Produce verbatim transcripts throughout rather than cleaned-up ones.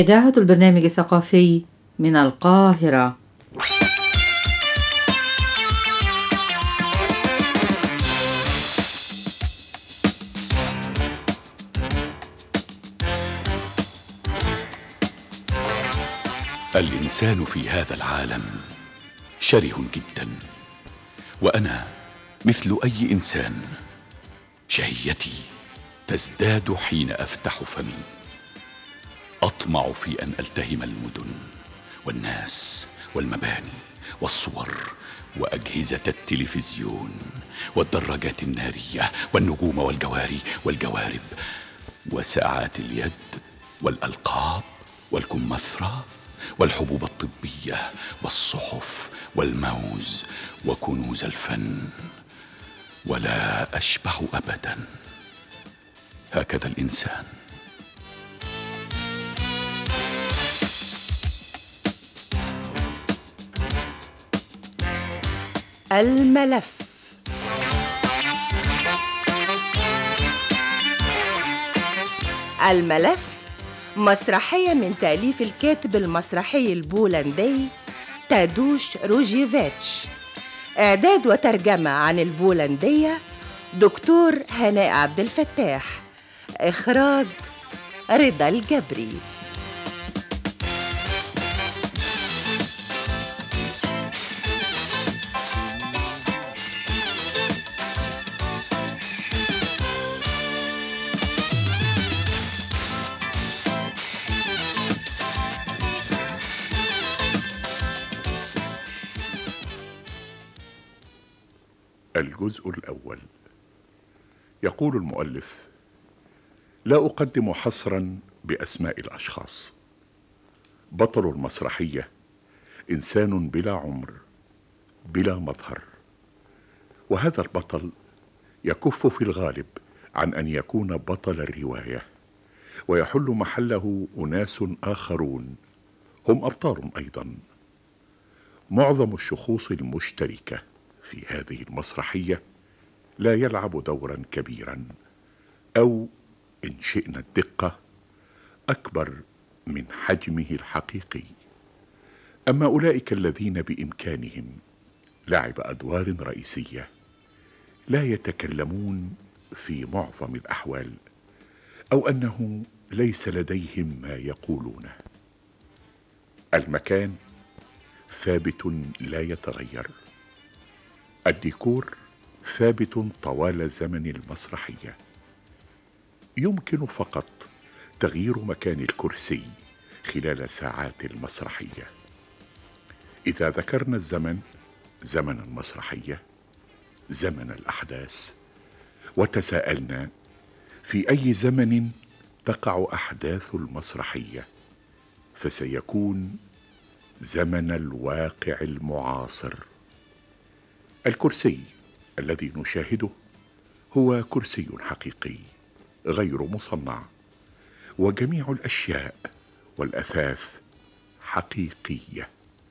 إذاعة البرنامج الثقافي من القاهرة. الإنسان في هذا العالم شره جدا، وأنا مثل أي إنسان شهيتي تزداد حين أفتح فمي. أطمع في أن ألتهم المدن والناس والمباني والصور وأجهزة التلفزيون والدراجات النارية والنجوم والجواري والجوارب وساعات اليد والألقاب والكمثرى والحبوب الطبية والصحف والموز وكنوز الفن، ولا أشبع أبدا. هكذا الإنسان. الملف. الملف مسرحية من تأليف الكاتب المسرحي البولندي تادوش روجيفيتش، إعداد وترجمة عن البولندية دكتور هناء عبد الفتاح، إخراج رضا الجبري. الجزء الأول. يقول المؤلف: لا أقدم حصرا بأسماء الأشخاص. بطل المسرحية إنسان بلا عمر بلا مظهر، وهذا البطل يكف في الغالب عن أن يكون بطل الرواية، ويحل محله أناس آخرون هم أبطال أيضا. معظم الشخوص المشتركة في هذه المسرحية لا يلعب دورا كبيرا، أو إن شئنا الدقة أكبر من حجمه الحقيقي. أما أولئك الذين بإمكانهم لعب أدوار رئيسية لا يتكلمون في معظم الأحوال، أو أنه ليس لديهم ما يقولونه. المكان ثابت لا يتغير، الديكور ثابت طوال زمن المسرحية. يمكن فقط تغيير مكان الكرسي خلال ساعات المسرحية. إذا ذكرنا الزمن، زمن المسرحية، زمن الأحداث، وتساءلنا في أي زمن تقع أحداث المسرحية، فسيكون زمن الواقع المعاصر. الكرسي الذي نشاهده هو كرسي حقيقي غير مصنع، وجميع الأشياء والأثاث حقيقية،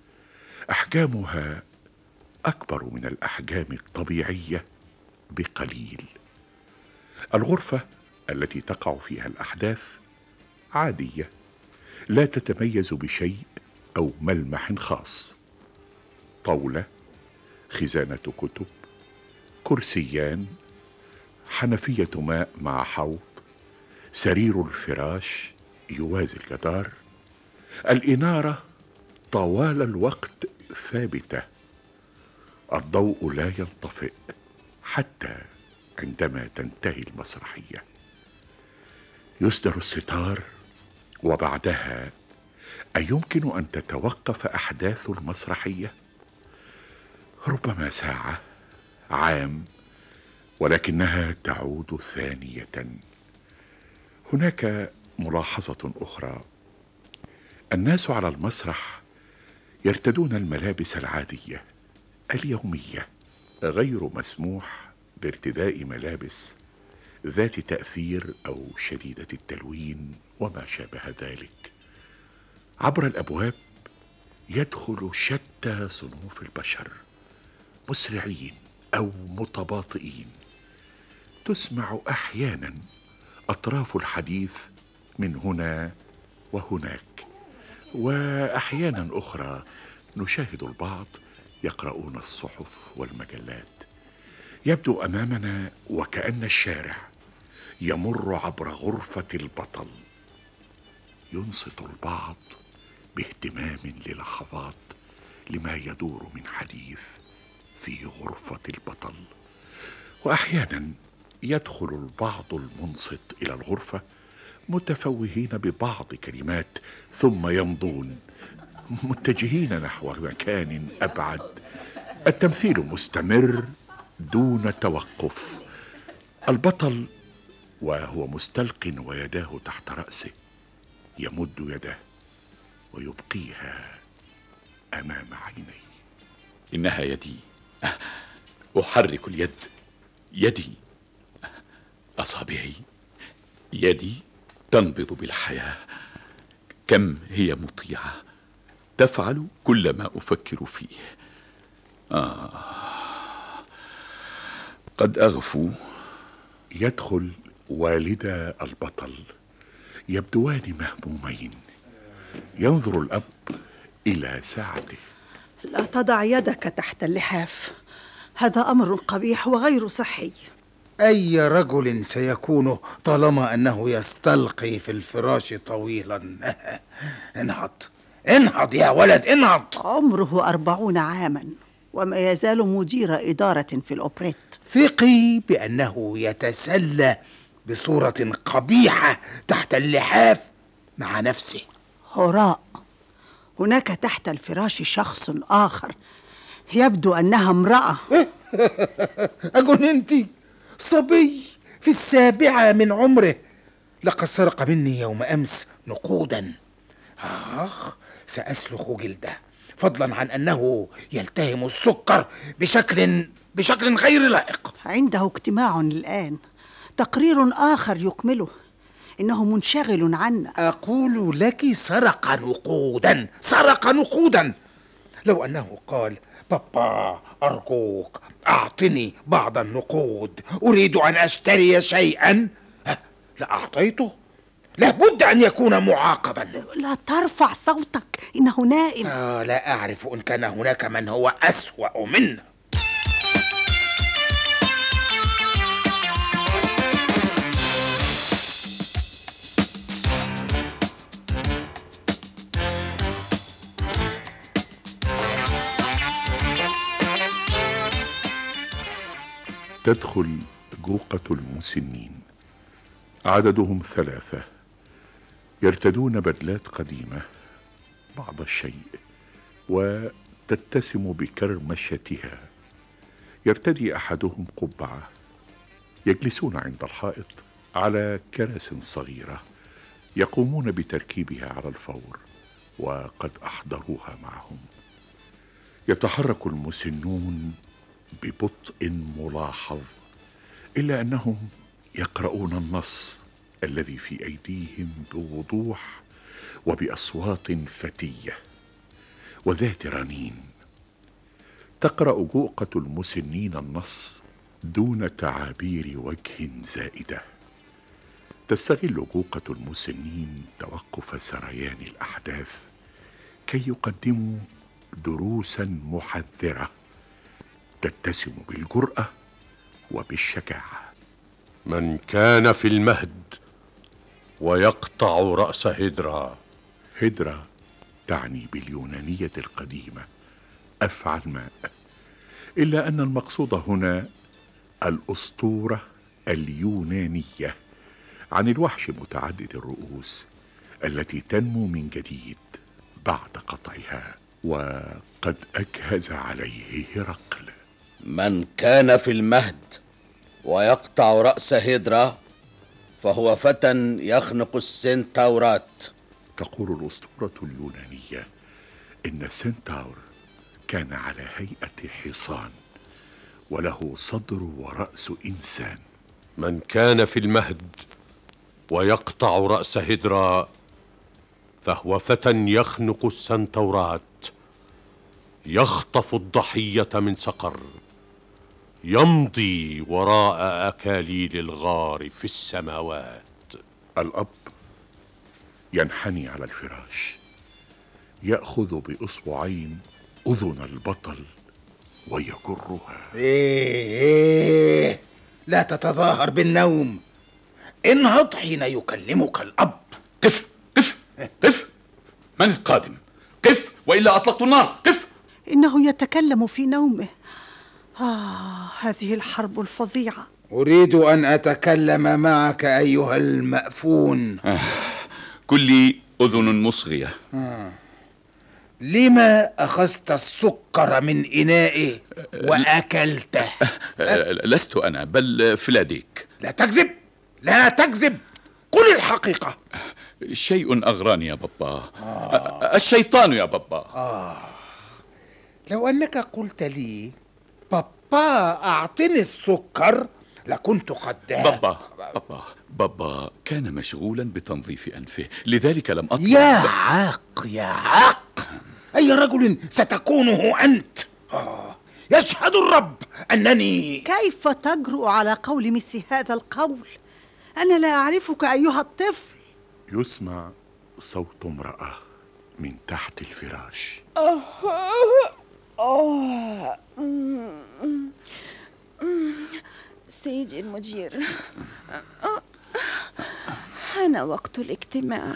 أحجامها أكبر من الأحجام الطبيعية بقليل. الغرفة التي تقع فيها الأحداث عادية، لا تتميز بشيء أو ملمح خاص. طاولة، خزانة كتب، كرسيان، حنفية ماء مع حوض، سرير الفراش يوازي الجدار. الإنارة طوال الوقت ثابتة، الضوء لا ينطفئ حتى عندما تنتهي المسرحية. يسدر الستار، وبعدها أيمكن أن تتوقف أحداث المسرحية؟ ربما ساعة، عام، ولكنها تعود ثانية. هناك ملاحظة أخرى: الناس على المسرح يرتدون الملابس العادية اليومية، غير مسموح بارتداء ملابس ذات تأثير أو شديدة التلوين وما شابه ذلك. عبر الأبواب يدخل شتى صنوف البشر، مسرعين أو متباطئين. تسمع أحيانا أطراف الحديث من هنا وهناك، وأحيانا أخرى نشاهد البعض يقرؤون الصحف والمجلات. يبدو أمامنا وكأن الشارع يمر عبر غرفة البطل. ينصت البعض باهتمام للحظات لما يدور من حديث في غرفة البطل، وأحيانا يدخل البعض المنصت إلى الغرفة متفوهين ببعض كلمات ثم يمضون متجهين نحو مكان أبعد. التمثيل مستمر دون توقف. البطل وهو مستلق ويداه تحت رأسه يمد يده ويبقيها أمام عينيه. إنها يدي، أحرك اليد، يدي، أصابعي، يدي تنبض بالحياة. كم هي مطيعة، تفعل كل ما أفكر فيه. آه قد أغفو. يدخل والدا البطل يبدوان مهمومين. ينظر الأب إلى ساعته. لا تضع يدك تحت اللحاف، هذا أمر قبيح وغير صحي. أي رجل سيكون طالما أنه يستلقي في الفراش طويلا؟ انهض انهض يا ولد، انهض. عمره أربعون عاما وما يزال مدير إدارة في الأوبريت. ثقي بأنه يتسلى بصورة قبيحة تحت اللحاف مع نفسه. هراء، هناك تحت الفراش شخص آخر يبدو أنها امرأة. أجننتي؟ صبي في السابعة من عمره لقد سرق مني يوم أمس نقودا. آخ، سأسلخ جلده، فضلا عن أنه يلتهم السكر بشكل بشكل غير لائق. عنده اجتماع الآن، تقرير آخر يكمله، إنه منشغل عنا. أقول لك سرق نقودا، سرق نقودا. لو أنه قال: بابا أرجوك أعطني بعض النقود، أريد أن أشتري شيئا، لأعطيته. لابد أن يكون معاقبا. لا ترفع صوتك، إنه نائم. آه لا أعرف إن كان هناك من هو أسوأ منه. تدخل جوقة المسنين، عددهم ثلاثة، يرتدون بدلات قديمة بعض الشيء وتتسم بكرمشتها. يرتدي أحدهم قبعة. يجلسون عند الحائط على كراسي صغيرة يقومون بتركيبها على الفور وقد أحضروها معهم. يتحرك المسنون ببطء ملاحظ، إلا أنهم يقرؤون النص الذي في أيديهم بوضوح وبأصوات فتية وذات رنين. تقرأ جوقة المسنين النص دون تعابير وجه زائدة. تستغل جوقة المسنين توقف سريان الأحداث كي يقدموا دروسا محذرة تتسم بالجرأة وبالشجاعة. من كان في المهد ويقطع رأس هيدرا. هيدرا تعني باليونانية القديمة أفعى الماء، إلا أن المقصود هنا الأسطورة اليونانية عن الوحش متعدد الرؤوس التي تنمو من جديد بعد قطعها. وقد أجهز عليه هرقل. من كان في المهد ويقطع رأس هيدرا فهو فتى يخنق السنتاورات. تقول الأسطورة اليونانية إن السنتاور كان على هيئة حصان وله صدر ورأس إنسان. من كان في المهد ويقطع رأس هيدرا فهو فتى يخنق السنتاورات، يخطف الضحية من صقر، يمضي وراء أكاليل الغار في السماوات. الأب ينحني على الفراش يأخذ بإصبعين أذن البطل ويجرها. إيه إيه لا تتظاهر بالنوم، انهض حين يكلمك الأب. قف قف قف. من القادم؟ قف وإلا أطلقت النار. قف. إنه يتكلم في نومه. آه هذه الحرب الفظيعة. أريد أن أتكلم معك أيها المأفون. آه. كلي أذن مصغية. آه. لما أخذت السكر من إنائه وأكلته؟ لست أنا بل فلاديك. لا تكذب، لا تكذب، قل الحقيقة. شيء أغراني يا بابا. آه. الشيطان يا بابا. آه. لو أنك قلت لي بابا أعطني السكر لكنت قد. بابا بابا بابا كان مشغولا بتنظيف أنفه، لذلك لم أطلب. يا عاق يا عاق، أي رجل ستكونه أنت؟ آه. يشهد الرب أنني. كيف تجرؤ على قول مثل هذا القول؟ أنا لا أعرفك أيها الطفل. يسمع صوت امرأة من تحت الفراش. سيدي المدير، حان وقت الاجتماع.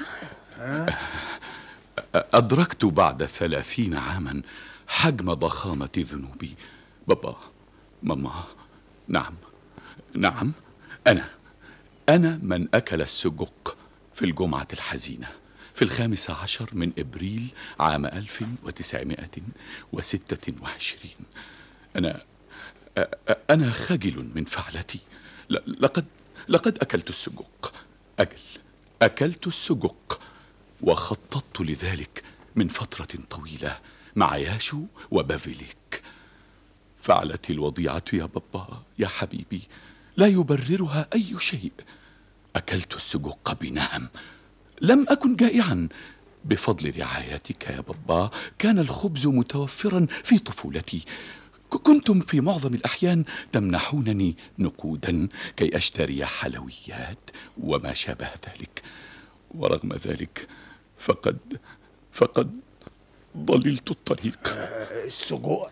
أدركت بعد ثلاثين عاما حجم ضخامة ذنوبي. بابا، ماما، نعم نعم أنا أنا من أكل السجق في الجمعة الحزينة في الخامس عشر من إبريل عام ألف وتسعمائة وستة وعشرين. أنا أنا خجل من فعلتي. لقد لقد أكلت السجق. أجل أكلت السجق، وخططت لذلك من فترة طويلة مع ياشو وبافيليك. فعلتي الوضيعة يا بابا يا حبيبي لا يبررها أي شيء. أكلت السجق بنهم، لم أكن جائعا. بفضل رعايتك يا بابا كان الخبز متوفرا في طفولتي. كنتم في معظم الأحيان تمنحونني نقودا كي أشتري حلويات وما شابه ذلك. ورغم ذلك فقد فقد ضللت الطريق. السجق.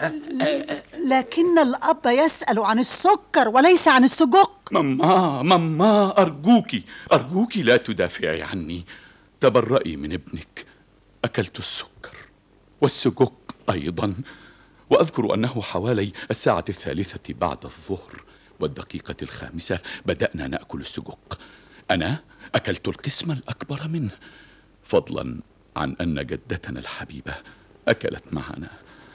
لكن الأب يسأل عن السكر وليس عن السجق. ماما ماما أرجوك أرجوك لا تدافعي عني. تبرئي من ابنك. أكلت السكر والسجق أيضا، وأذكر أنه حوالي الساعة الثالثة بعد الظهر والدقيقة الخامسة بدأنا نأكل السجق. أنا أكلت القسم الأكبر منه، فضلا عن أن جدتنا الحبيبة أكلت معنا.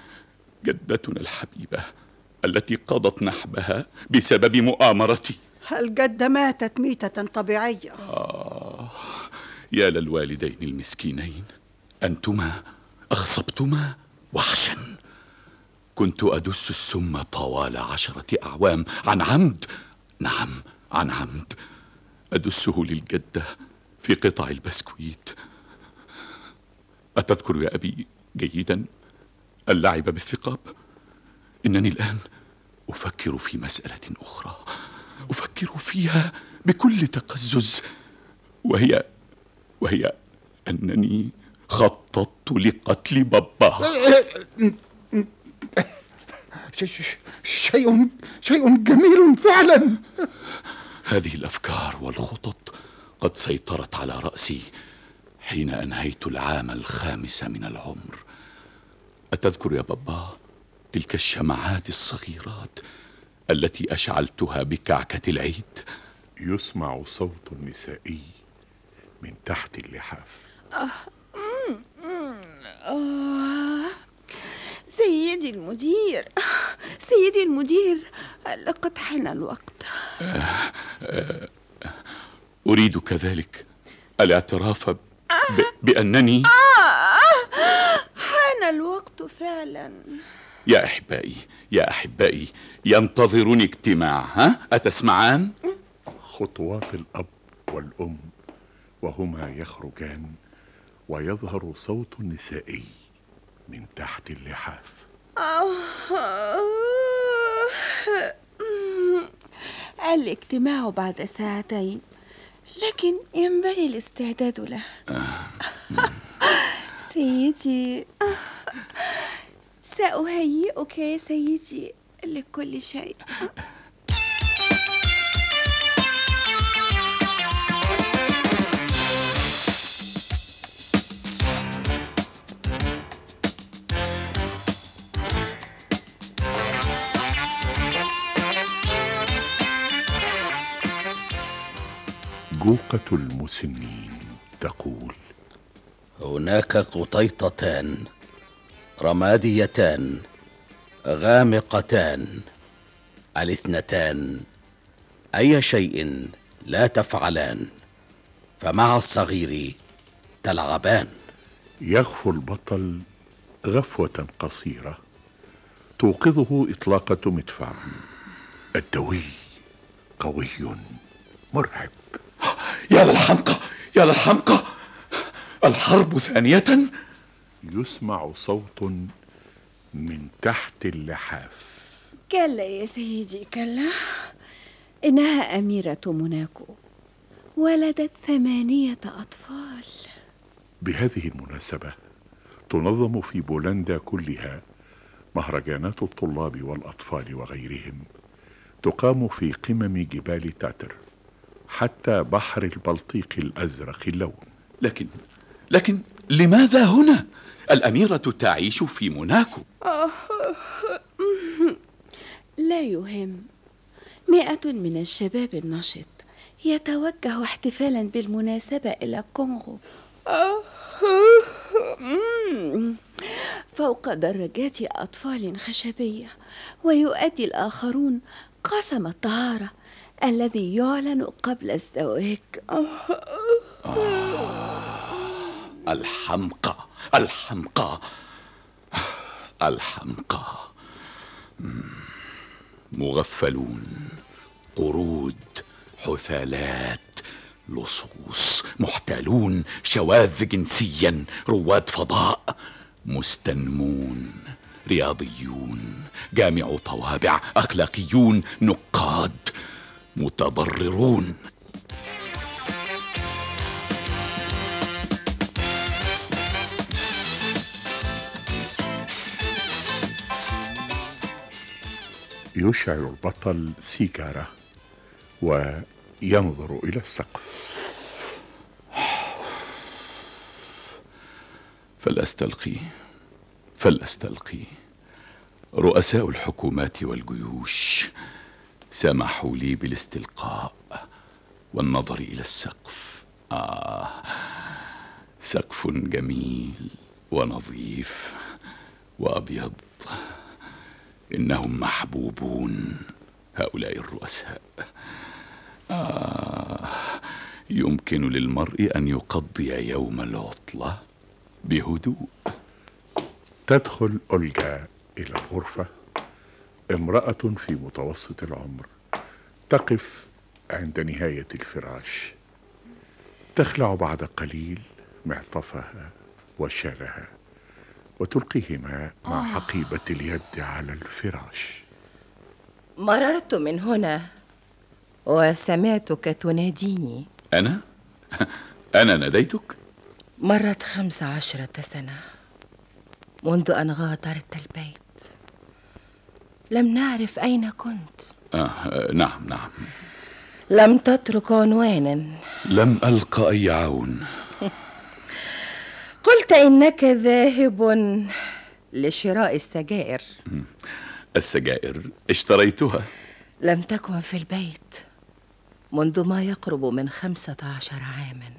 جدتنا الحبيبة التي قضت نحبها بسبب مؤامرتي. الجدة ماتت ميتة طبيعية. آه يا للوالدين المسكينين، أنتما أخصبتما وحشا. كنت أدس السم طوال عشرة أعوام عن عمد. نعم عن عمد. أدسه للجدة في قطع البسكويت. أتذكر يا أبي جيدا اللعب بالثقاب؟ إنني الآن أفكر في مسألة أخرى، أفكر فيها بكل تقزز، وهي وهي أنني خططت لقتل بابا. شيء شيء جميل فعلا. هذه الأفكار والخطط قد سيطرت على رأسي حين أنهيت العام الخامس من العمر. أتذكر يا بابا تلك الشمعات الصغيرات التي أشعلتها بكعكة العيد؟ يسمع صوت نسائي من تحت اللحاف. آه. آه. سيدي المدير، سيدي المدير، لقد حان الوقت. آه. آه. أريد كذلك الاعتراف ب... بأنني آه. حان الوقت فعلا. يا أحبائي يا أحبائي ينتظرني اجتماع، ها؟ أتسمعان؟ خطوات الأب والأم وهما يخرجان، ويظهر صوت نسائي من تحت اللحاف. الاجتماع بعد ساعتين، لكن ينبغي الاستعداد له. سيدي، سأهيئك يا سيدي لكل شيء. جوقة المسنين تقول: هناك قطيطتان رماديتان غامقتان، الاثنتان أي شيء لا تفعلان، فمع الصغير تلعبان. يغفو البطل غفوة قصيرة توقظه إطلاقة مدفع. الدوي قوي مرعب. يا للحمقى يا للحمقى، الحرب ثانية. يسمع صوت من تحت اللحاف: كلا يا سيدي كلا، إنها أميرة موناكو، ولدت ثمانية أطفال. بهذه المناسبة تنظم في بولندا كلها مهرجانات الطلاب والأطفال وغيرهم، تقام في قمم جبال تاتر حتى بحر البلطيق الأزرق اللون. لكن لكن لماذا هنا؟ الأميرة تعيش في موناكو. لا يهم، مئة من الشباب النشط يتوجه احتفالا بالمناسبة إلى كونغو فوق دراجات أطفال خشبية، ويؤدي الآخرون قسم الطهارة الذي يعلن قبل الزواج. الحمقى الحمقى الحمقى، مغفلون، قرود، حثالات، لصوص، محتالون، شواذ جنسيا، رواد فضاء، مستنمون، رياضيون، جامع طوابع، أخلاقيون، نقاد، متضررون. يشعل البطل سيجارة وينظر إلى السقف. فلأستلقي فلأستلقي رؤساء الحكومات والجيوش سمحوا لي بالاستلقاء والنظر إلى السقف. آه سقف جميل ونظيف وأبيض. إنهم محبوبون هؤلاء الرؤساء. آه يمكن للمرء أن يقضي يوم العطلة بهدوء. تدخل أولغا إلى الغرفة، امرأة في متوسط العمر، تقف عند نهاية الفراش، تخلع بعد قليل معطفها وشالها وتلقيهما مع حقيبة اليد على الفراش. مررت من هنا وسمعتك تناديني. أنا؟ أنا ناديتك؟ مرت خمس عشرة سنة منذ أن غادرت البيت. لم نعرف أين كنت. آه نعم نعم. لم تترك عنوانا. لم ألق أي عون. قلت إنك ذاهب لشراء السجائر. السجائر اشتريتها. لم تكن في البيت منذ ما يقرب من خمسة عشر عاما.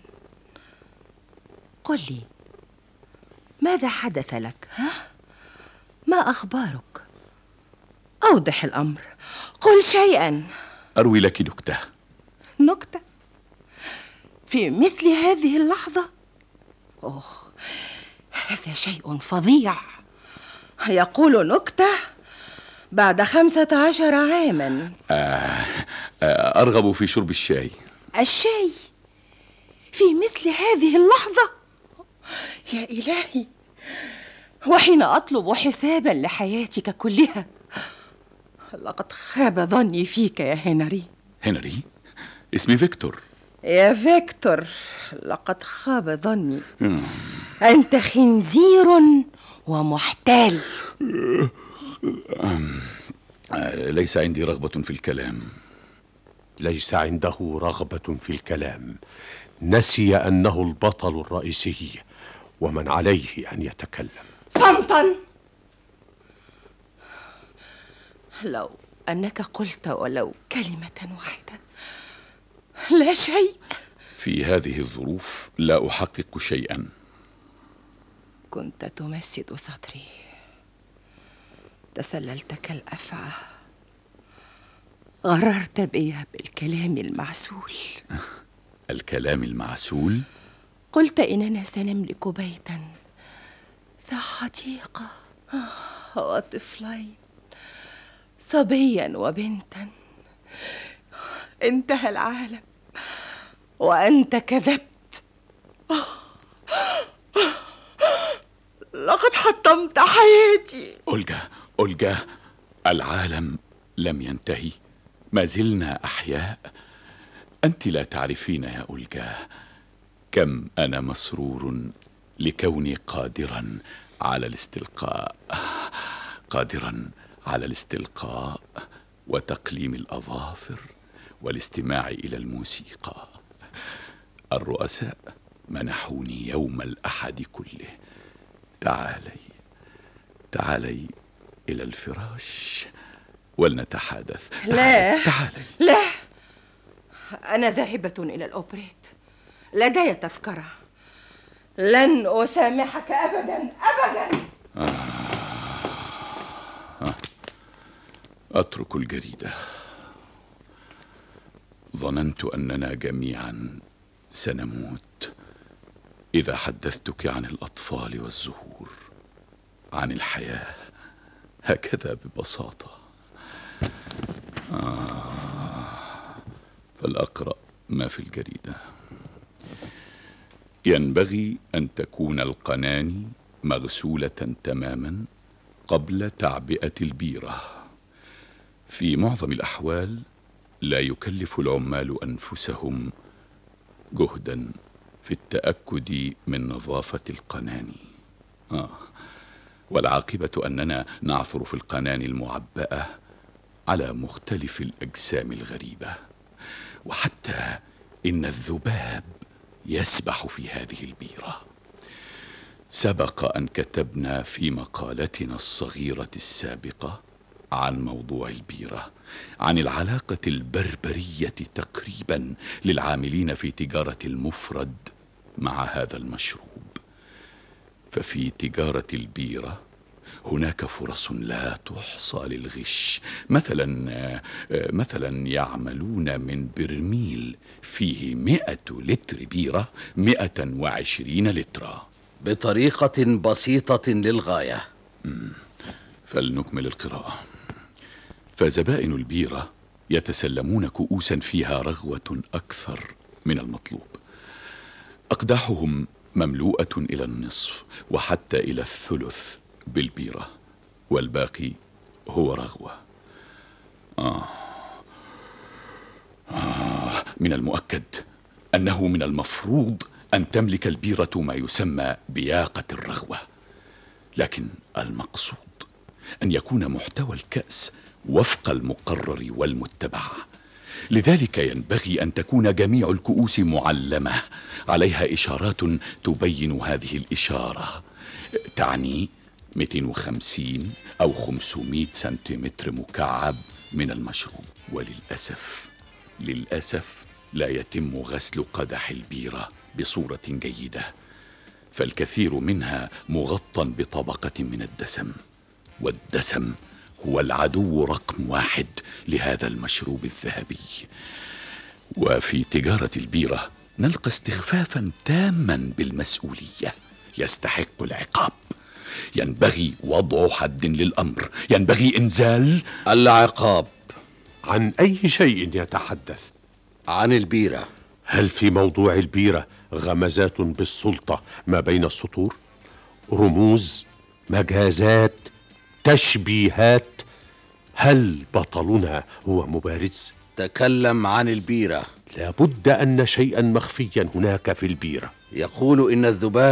قل لي، ماذا حدث لك؟ ها؟ ما أخبارك؟ أوضح الأمر، قل شيئا. أروي لك نكتة. نكتة؟ في مثل هذه اللحظة؟ أوه، هذا شيء فظيع. يقول نكتة بعد خمسة عشر عاما. آه آه أرغب في شرب الشاي. الشاي في مثل هذه اللحظة؟ يا إلهي، وحين أطلب حسابا لحياتك كلها. لقد خاب ظني فيك يا هنري. هنري؟ اسمي فيكتور. يا فيكتور، لقد خاب ظني. أنت خنزير ومحتال. ليس عندي رغبة في الكلام. ليس عنده رغبة في الكلام، نسي أنه البطل الرئيسي ومن عليه أن يتكلم. صمتا. لو أنك قلت ولو كلمة واحدة. لا شيء. في هذه الظروف لا أحقق شيئا. كنت تمسد صدري، تسللت كالأفعى، غررت بي بالكلام المعسول. الكلام المعسول؟ قلت إننا سنملك بيتا ذا حديقة وطفلين، صبيا وبنتا. انتهى العالم وأنت كذبت. لقد حطمت حياتي. أولجا أولجا، العالم لم ينتهي، ما زلنا أحياء. أنت لا تعرفين يا أولجا كم أنا مسرور لكوني قادرا على الاستلقاء، قادرا على الاستلقاء وتقليم الأظافر والاستماع إلى الموسيقى. الرؤساء منحوني يوم الأحد كله. تعالي تعالي إلى الفراش ولنتحدث. لا تعالي. لا، أنا ذاهبة إلى الأوبريت، لدي تذكرة. لن أسامحك أبدا أبدا. آه. آه. أترك الجريدة. ظننت أننا جميعا سنموت إذا حدثتك عن الأطفال والزهور، عن الحياة هكذا ببساطة. آه. فلأقرأ ما في الجريدة. ينبغي أن تكون القناني مغسولة تماما قبل تعبئة البيرة. في معظم الأحوال لا يكلف العمال أنفسهم جهدا في التأكد من نظافة القناني. آه. والعاقبة أننا نعثر في القناني المعبأة على مختلف الأجسام الغريبة، وحتى إن الذباب يسبح في هذه البيرة. سبق أن كتبنا في مقالتنا الصغيرة السابقة عن موضوع البيرة، عن العلاقة البربرية تقريبا للعاملين في تجارة المفرد مع هذا المشروب. ففي تجارة البيرة هناك فرص لا تحصى للغش. مثلا مثلا يعملون من برميل فيه مئة لتر بيرة مئة وعشرين لترا بطريقة بسيطة للغاية. فلنكمل القراءة. فزبائن البيرة يتسلمون كؤوسا فيها رغوة أكثر من المطلوب. أقداحهم مملوءة إلى النصف وحتى إلى الثلث بالبيرة، والباقي هو رغوة. آه. آه. من المؤكد أنه من المفروض أن تملك البيرة ما يسمى بياقة الرغوة، لكن المقصود أن يكون محتوى الكأس وفق المقرر والمتبع. لذلك ينبغي أن تكون جميع الكؤوس معلمة عليها إشارات تبين هذه الإشارة، تعني مئتين وخمسين أو خمسمائة سنتيمتر مكعب من المشروب. وللأسف للأسف لا يتم غسل قدح البيرة بصورة جيدة، فالكثير منها مغطى بطبقة من الدسم، والدسم هو العدو رقم واحد لهذا المشروب الذهبي. وفي تجارة البيرة نلقى استخفافا تاما بالمسؤولية يستحق العقاب. ينبغي وضع حد للأمر، ينبغي إنزال العقاب. عن أي شيء يتحدث؟ عن البيرة. هل في موضوع البيرة غمزات بالسلطة ما بين السطور؟ رموز، مجازات، تشبيهات؟ هل بطلنا هو مبارز؟ تكلم عن البيرة. لابد أن شيئا مخفيا هناك في البيرة. يقول إن الذباب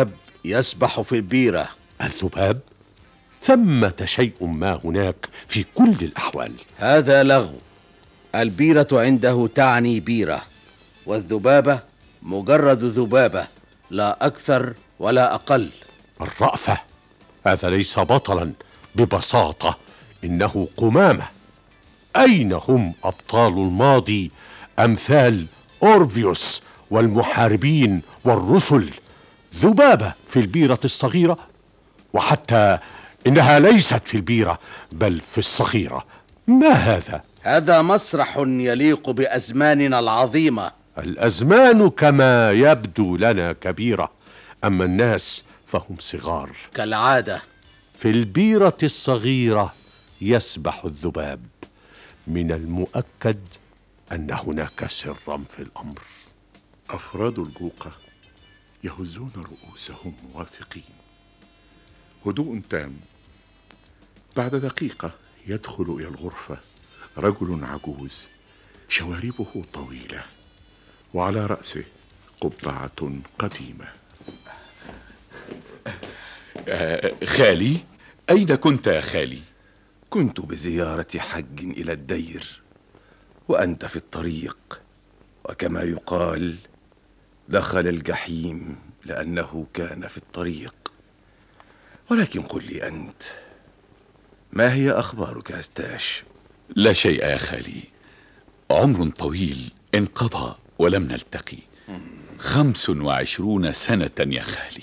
يسبح في البيرة. الذباب؟ ثمة شيء ما هناك في كل الأحوال. هذا لغو. البيرة عنده تعني بيرة، والذبابة مجرد ذبابة، لا أكثر ولا أقل. الرأفة؟ هذا ليس بطلا، ببساطة إنه قمامة. أين هم أبطال الماضي أمثال أورفيوس والمحاربين والرسل؟ ذبابة في البيرة الصغيرة، وحتى إنها ليست في البيرة بل في الصغيرة. ما هذا؟ هذا مسرح يليق بأزماننا العظيمة. الأزمان كما يبدو لنا كبيرة، أما الناس فهم صغار كالعادة. في البيرة الصغيرة يسبح الذباب. من المؤكد أن هناك سرا في الأمر. أفراد الجوقة يهزون رؤوسهم موافقين. هدوء تام. بعد دقيقة يدخل إلى الغرفة رجل عجوز شواربه طويلة وعلى رأسه قبعة قديمة. آه خالي، أين كنت يا خالي؟ كنت بزيارة حج إلى الدير وأنت في الطريق، وكما يقال دخل الجحيم لأنه كان في الطريق. ولكن قل لي أنت، ما هي أخبارك يا استاش؟ لا شيء يا خالي، عمر طويل انقضى ولم نلتقي. خمس وعشرون سنة يا خالي.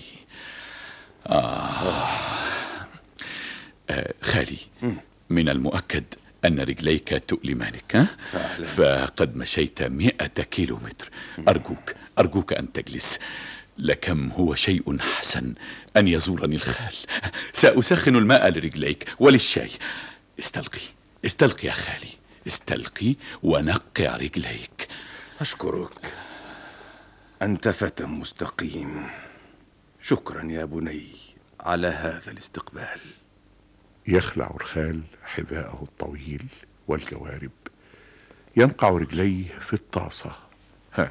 آه. آه خالي، من المؤكد أن رجليك تؤلمانك، ها؟ فعلا. فقد مشيت مئة كيلو متر. أرجوك أرجوك أن تجلس. لكم هو شيء حسن أن يزورني الخال. سأسخن الماء لرجليك وللشاي. استلقي استلقي يا خالي، استلقي ونقع رجليك. أشكرك، أنت فتى مستقيم. شكرا يا بني على هذا الاستقبال. يخلع الخال حذاءه الطويل والجوارب، ينقع رجليه في الطاسة. ها.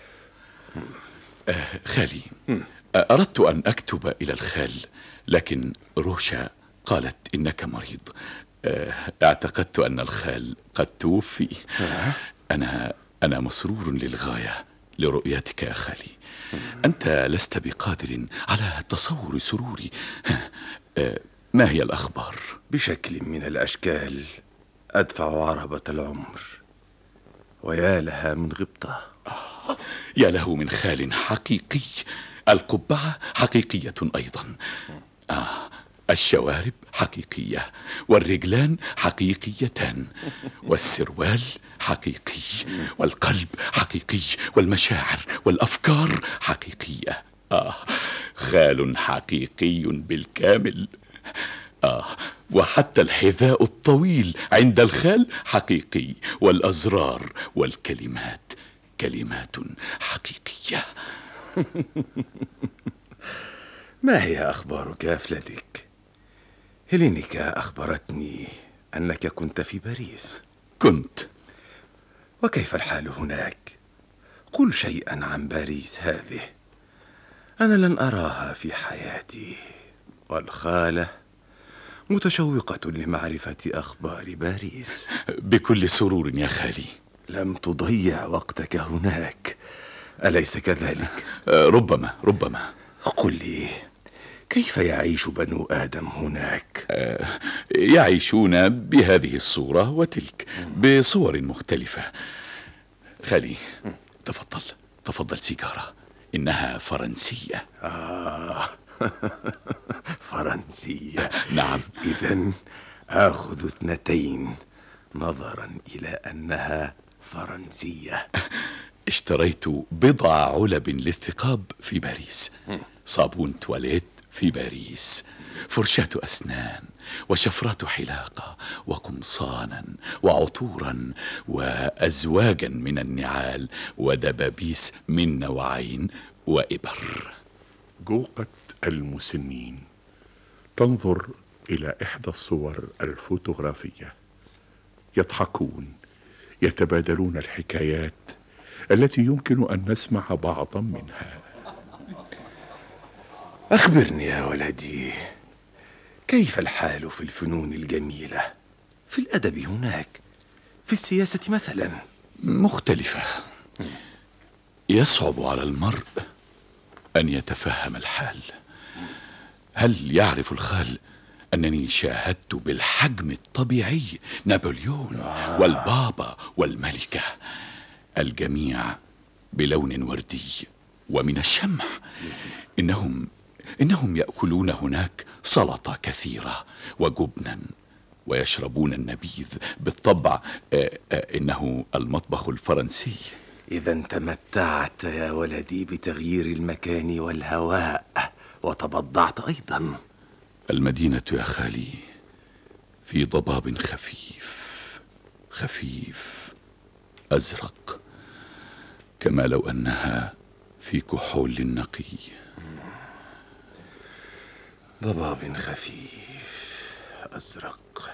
آه خالي، أردت أن أكتب إلى الخال، لكن روشا قالت إنك مريض. آه اعتقدت أن الخال قد توفي. أنا أنا مسرور للغاية لرؤيتك يا خالي. أنت لست بقادر على تصور سروري. آه ما هي الأخبار؟ بشكل من الأشكال أدفع عربة العمر، ويا لها من غبطة. آه يا له من خال حقيقي. القبعة حقيقية أيضا. آه الشوارب حقيقية، والرجلان حقيقيتان، والسروال حقيقي، والقلب حقيقي، والمشاعر والأفكار حقيقية. آه خال حقيقي بالكامل. آه وحتى الحذاء الطويل عند الخال حقيقي، والأزرار والكلمات كلمات حقيقية. ما هي أخبارك يا فلاديك؟ هيلينيكا أخبرتني أنك كنت في باريس. كنت. وكيف الحال هناك؟ قل شيئا عن باريس هذه، أنا لن أراها في حياتي، والخالة متشوقة لمعرفة أخبار باريس. بكل سرور يا خالي. لم تضيع وقتك هناك، أليس كذلك؟ ربما ربما. قل لي، كيف يعيش بنو آدم هناك؟ يعيشون بهذه الصورة وتلك، بصور مختلفة. خالي، تفضل تفضل سيجارة، إنها فرنسية. آه فرنسية. نعم. إذن آخذ اثنتين نظرا إلى أنها فرنسية. اشتريت بضع علب للثقاب في باريس، صابون تواليت في باريس، فرشاة أسنان وشفرات حلاقة وقمصانا وعطورا وأزواجا من النعال ودبابيس من نوعين وإبر. جوقة المسنين تنظر إلى إحدى الصور الفوتوغرافية، يضحكون، يتبادلون الحكايات التي يمكن أن نسمع بعضا منها. أخبرني يا ولدي، كيف الحال في الفنون الجميلة؟ في الأدب هناك، في السياسة مثلا؟ مختلفة. يصعب على المرء أن يتفهم الحال. هل يعرف الخال أنني شاهدت بالحجم الطبيعي نابليون والبابا والملكة، الجميع بلون وردي ومن الشمع. إنهم إنهم يأكلون هناك سلطة كثيرة وجبنا ويشربون النبيذ. بالطبع آه آه إنه المطبخ الفرنسي. إذا تمتعت يا ولدي بتغيير المكان والهواء وتبضعت أيضا. المدينة يا خالي في ضباب خفيف خفيف أزرق، كما لو أنها في كحول نقي. ضباب خفيف أزرق،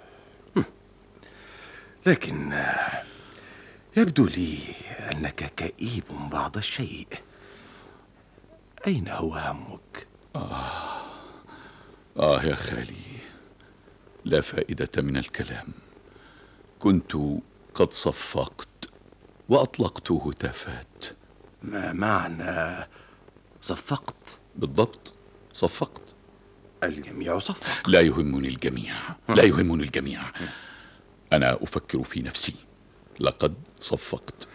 لكن يبدو لي أنك كئيب بعض الشيء. أين هو همك؟ آه آه يا خالي، لا فائدة من الكلام. كنت قد صفقت وأطلقت هتافات. ما معنى صفقت؟ بالضبط، صفقت. الجميع صفق. لا يهمني الجميع، لا يهمني الجميع. أنا أفكر في نفسي. لقد صفقت.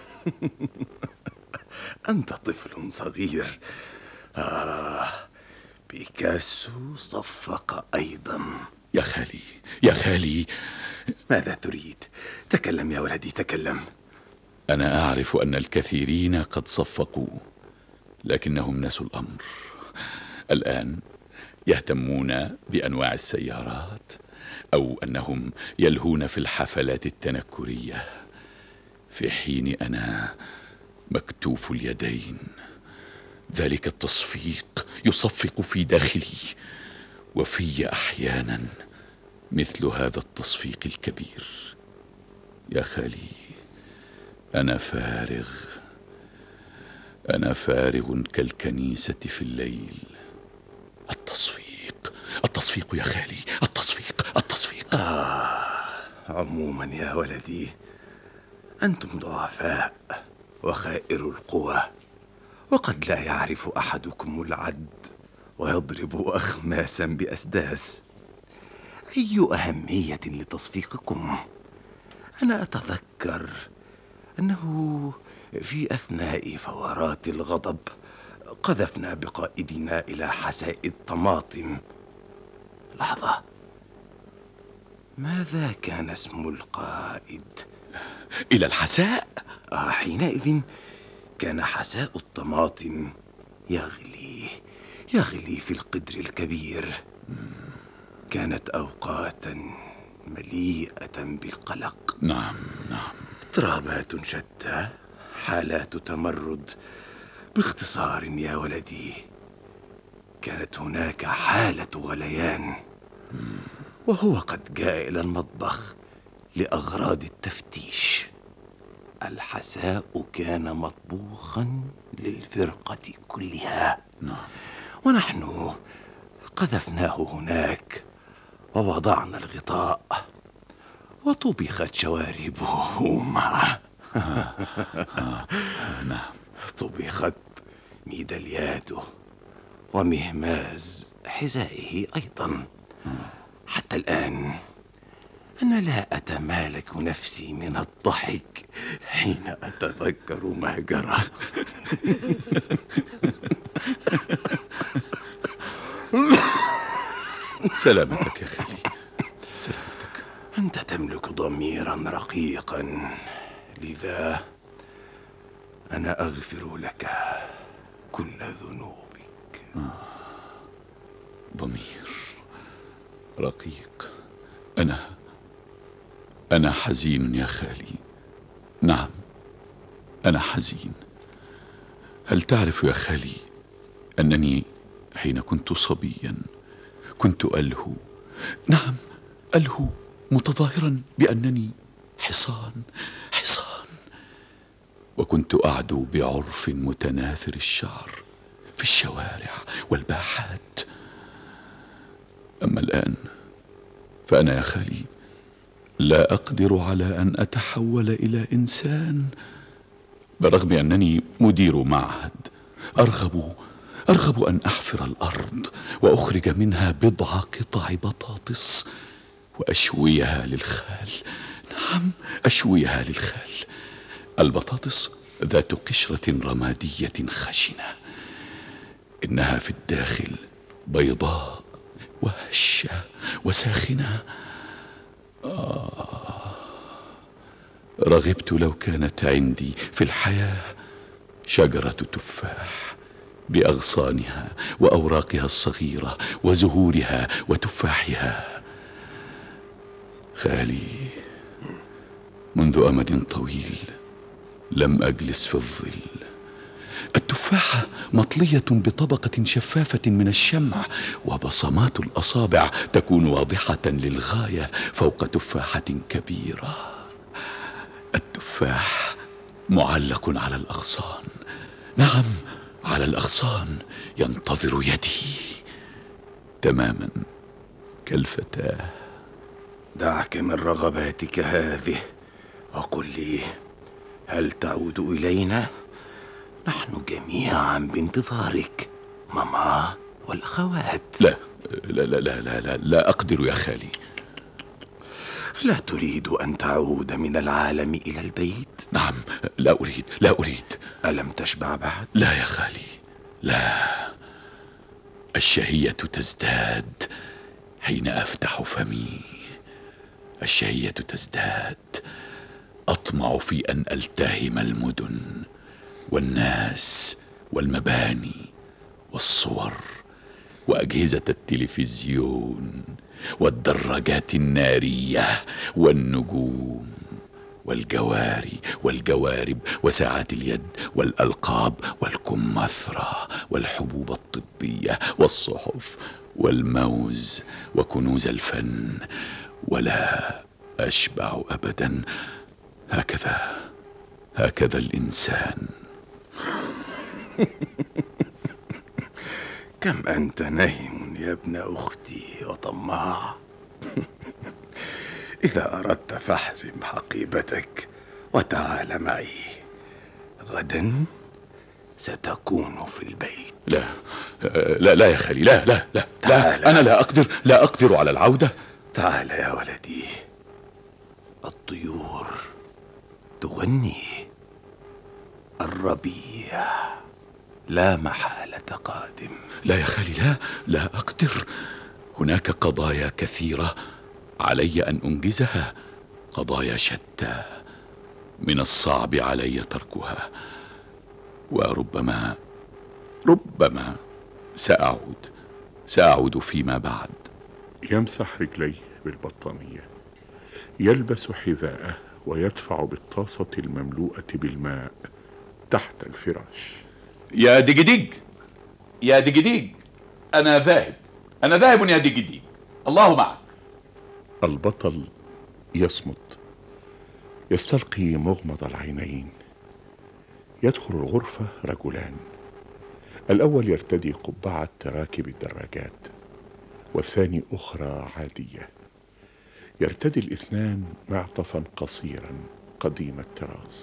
أنت طفل صغير. آه، بيكاسو صفق أيضا. يا خالي يا خالي، ماذا تريد؟ تكلم يا ولدي، تكلم. أنا أعرف أن الكثيرين قد صفقوا، لكنهم نسوا الأمر. الآن يهتمون بأنواع السيارات، أو أنهم يلهون في الحفلات التنكرية، في حين أنا مكتوف اليدين. ذلك التصفيق يصفق في داخلي، وفي أحيانا مثل هذا التصفيق الكبير. يا خالي، أنا فارغ، أنا فارغ كالكنيسة في الليل. التصفيق التصفيق يا خالي، التصفيق التصفيق. آه، عموما يا ولدي، أنتم ضعفاء وخائر القوى، وقد لا يعرف أحدكم العد ويضرب أخماسا بأسداس. أي أهمية لتصفيقكم؟ أنا أتذكر أنه في أثناء فورات الغضب قذفنا بقائدنا إلى حساء الطماطم. لحظة، ماذا كان اسم القائد؟ إلى الحساء؟ آه، حينئذ كان حساء الطماطم يغلي يغلي في القدر الكبير. كانت أوقاتا مليئة بالقلق. نعم نعم. اضطرابات شتى، حالات تمرد. باختصار يا ولدي، كانت هناك حالة غليان، وهو قد جاء إلى المطبخ لأغراض التفتيش. الحساء كان مطبوخا للفرقة كلها، نعم. ونحن قذفناه هناك ووضعنا الغطاء وطبخت شواربه معه. نعم. طبخت ميدالياته ومهماز حذائه أيضا. حتى الآن أنا لا أتمالك نفسي من الضحك حين أتذكر ما جرى. سلامتك يا خالي، سلامتك. أنت تملك ضميرا رقيقا، لذا أنا أغفر لك كل ذنوبك. آه. ضمير رقيق. أنا أنا حزين يا خالي. نعم، أنا حزين. هل تعرف يا خالي أنني حين كنت صبيا كنت ألهو، نعم ألهو، متظاهرا بأنني حصان حصان، وكنت أعدو بعرف متناثر الشعر في الشوارع والباحات. أما الآن فأنا يا خالي لا أقدر على أن أتحول إلى إنسان، برغم أنني مدير معهد. أرغب أرغب أن أحفر الأرض وأخرج منها بضع قطع بطاطس وأشويها للخال. نعم، أشويها للخال. البطاطس ذات قشرة رمادية خشنة، إنها في الداخل بيضاء وهشة وساخنة. آه رغبت لو كانت عندي في الحياة شجرة تفاح بأغصانها وأوراقها الصغيرة وزهورها وتفاحها. خالي، منذ أمد طويل لم أجلس في الظل. التفاحة مطلية بطبقة شفافة من الشمع، وبصمات الأصابع تكون واضحة للغاية فوق تفاحة كبيرة. التفاح معلق على الأغصان، نعم على الأغصان، ينتظر يدي تماما كالفتاة. دعك من رغباتك هذه وقل لي، هل تعود إلينا؟ نحن جميعا بانتظارك، ماما والأخوات. لا لا لا لا لا, لا, لا أقدر يا خالي. لا تريد أن تعود من العالم إلى البيت؟ نعم، لا أريد لا أريد. ألم تشبع بعد؟ لا يا خالي، لا. الشهية تزداد حين أفتح فمي، الشهية تزداد. أطمع في أن ألتهم المدن والناس والمباني والصور وأجهزة التلفزيون والدراجات النارية والنجوم والجواري والجوارب وساعات اليد والألقاب والكمثرى والحبوب الطبية والصحف والموز وكنوز الفن، ولا أشبع أبدا. هكذا هكذا الإنسان. كم أنت نهم يا ابن أختي وطماع. إذا أردت فاحزم حقيبتك وتعال معي، غدا ستكون في البيت. لا لا لا يا خالي، لا لا لا, لا أنا لا أقدر لا أقدر على العودة. تعال يا ولدي، الطيور تغني، الربيع لا محالة قادم. لا يا خالي، لا لا أقدر. هناك قضايا كثيرة علي أن أنجزها، قضايا شتى من الصعب علي تركها، وربما ربما سأعود سأعود فيما بعد. يمسح رجليه بالبطانية، يلبس حذاءه ويدفع بالطاسة المملوءة بالماء تحت الفراش. يا ديجديج يا ديجديج، أنا ذاهب أنا ذاهب يا ديجديج، الله معك. البطل يصمت، يستلقي مغمض العينين. يدخل الغرفة رجلان، الأول يرتدي قبعة راكب الدراجات، والثاني أخرى عادية. يرتدي الاثنان معطفا قصيرا قديم الطراز.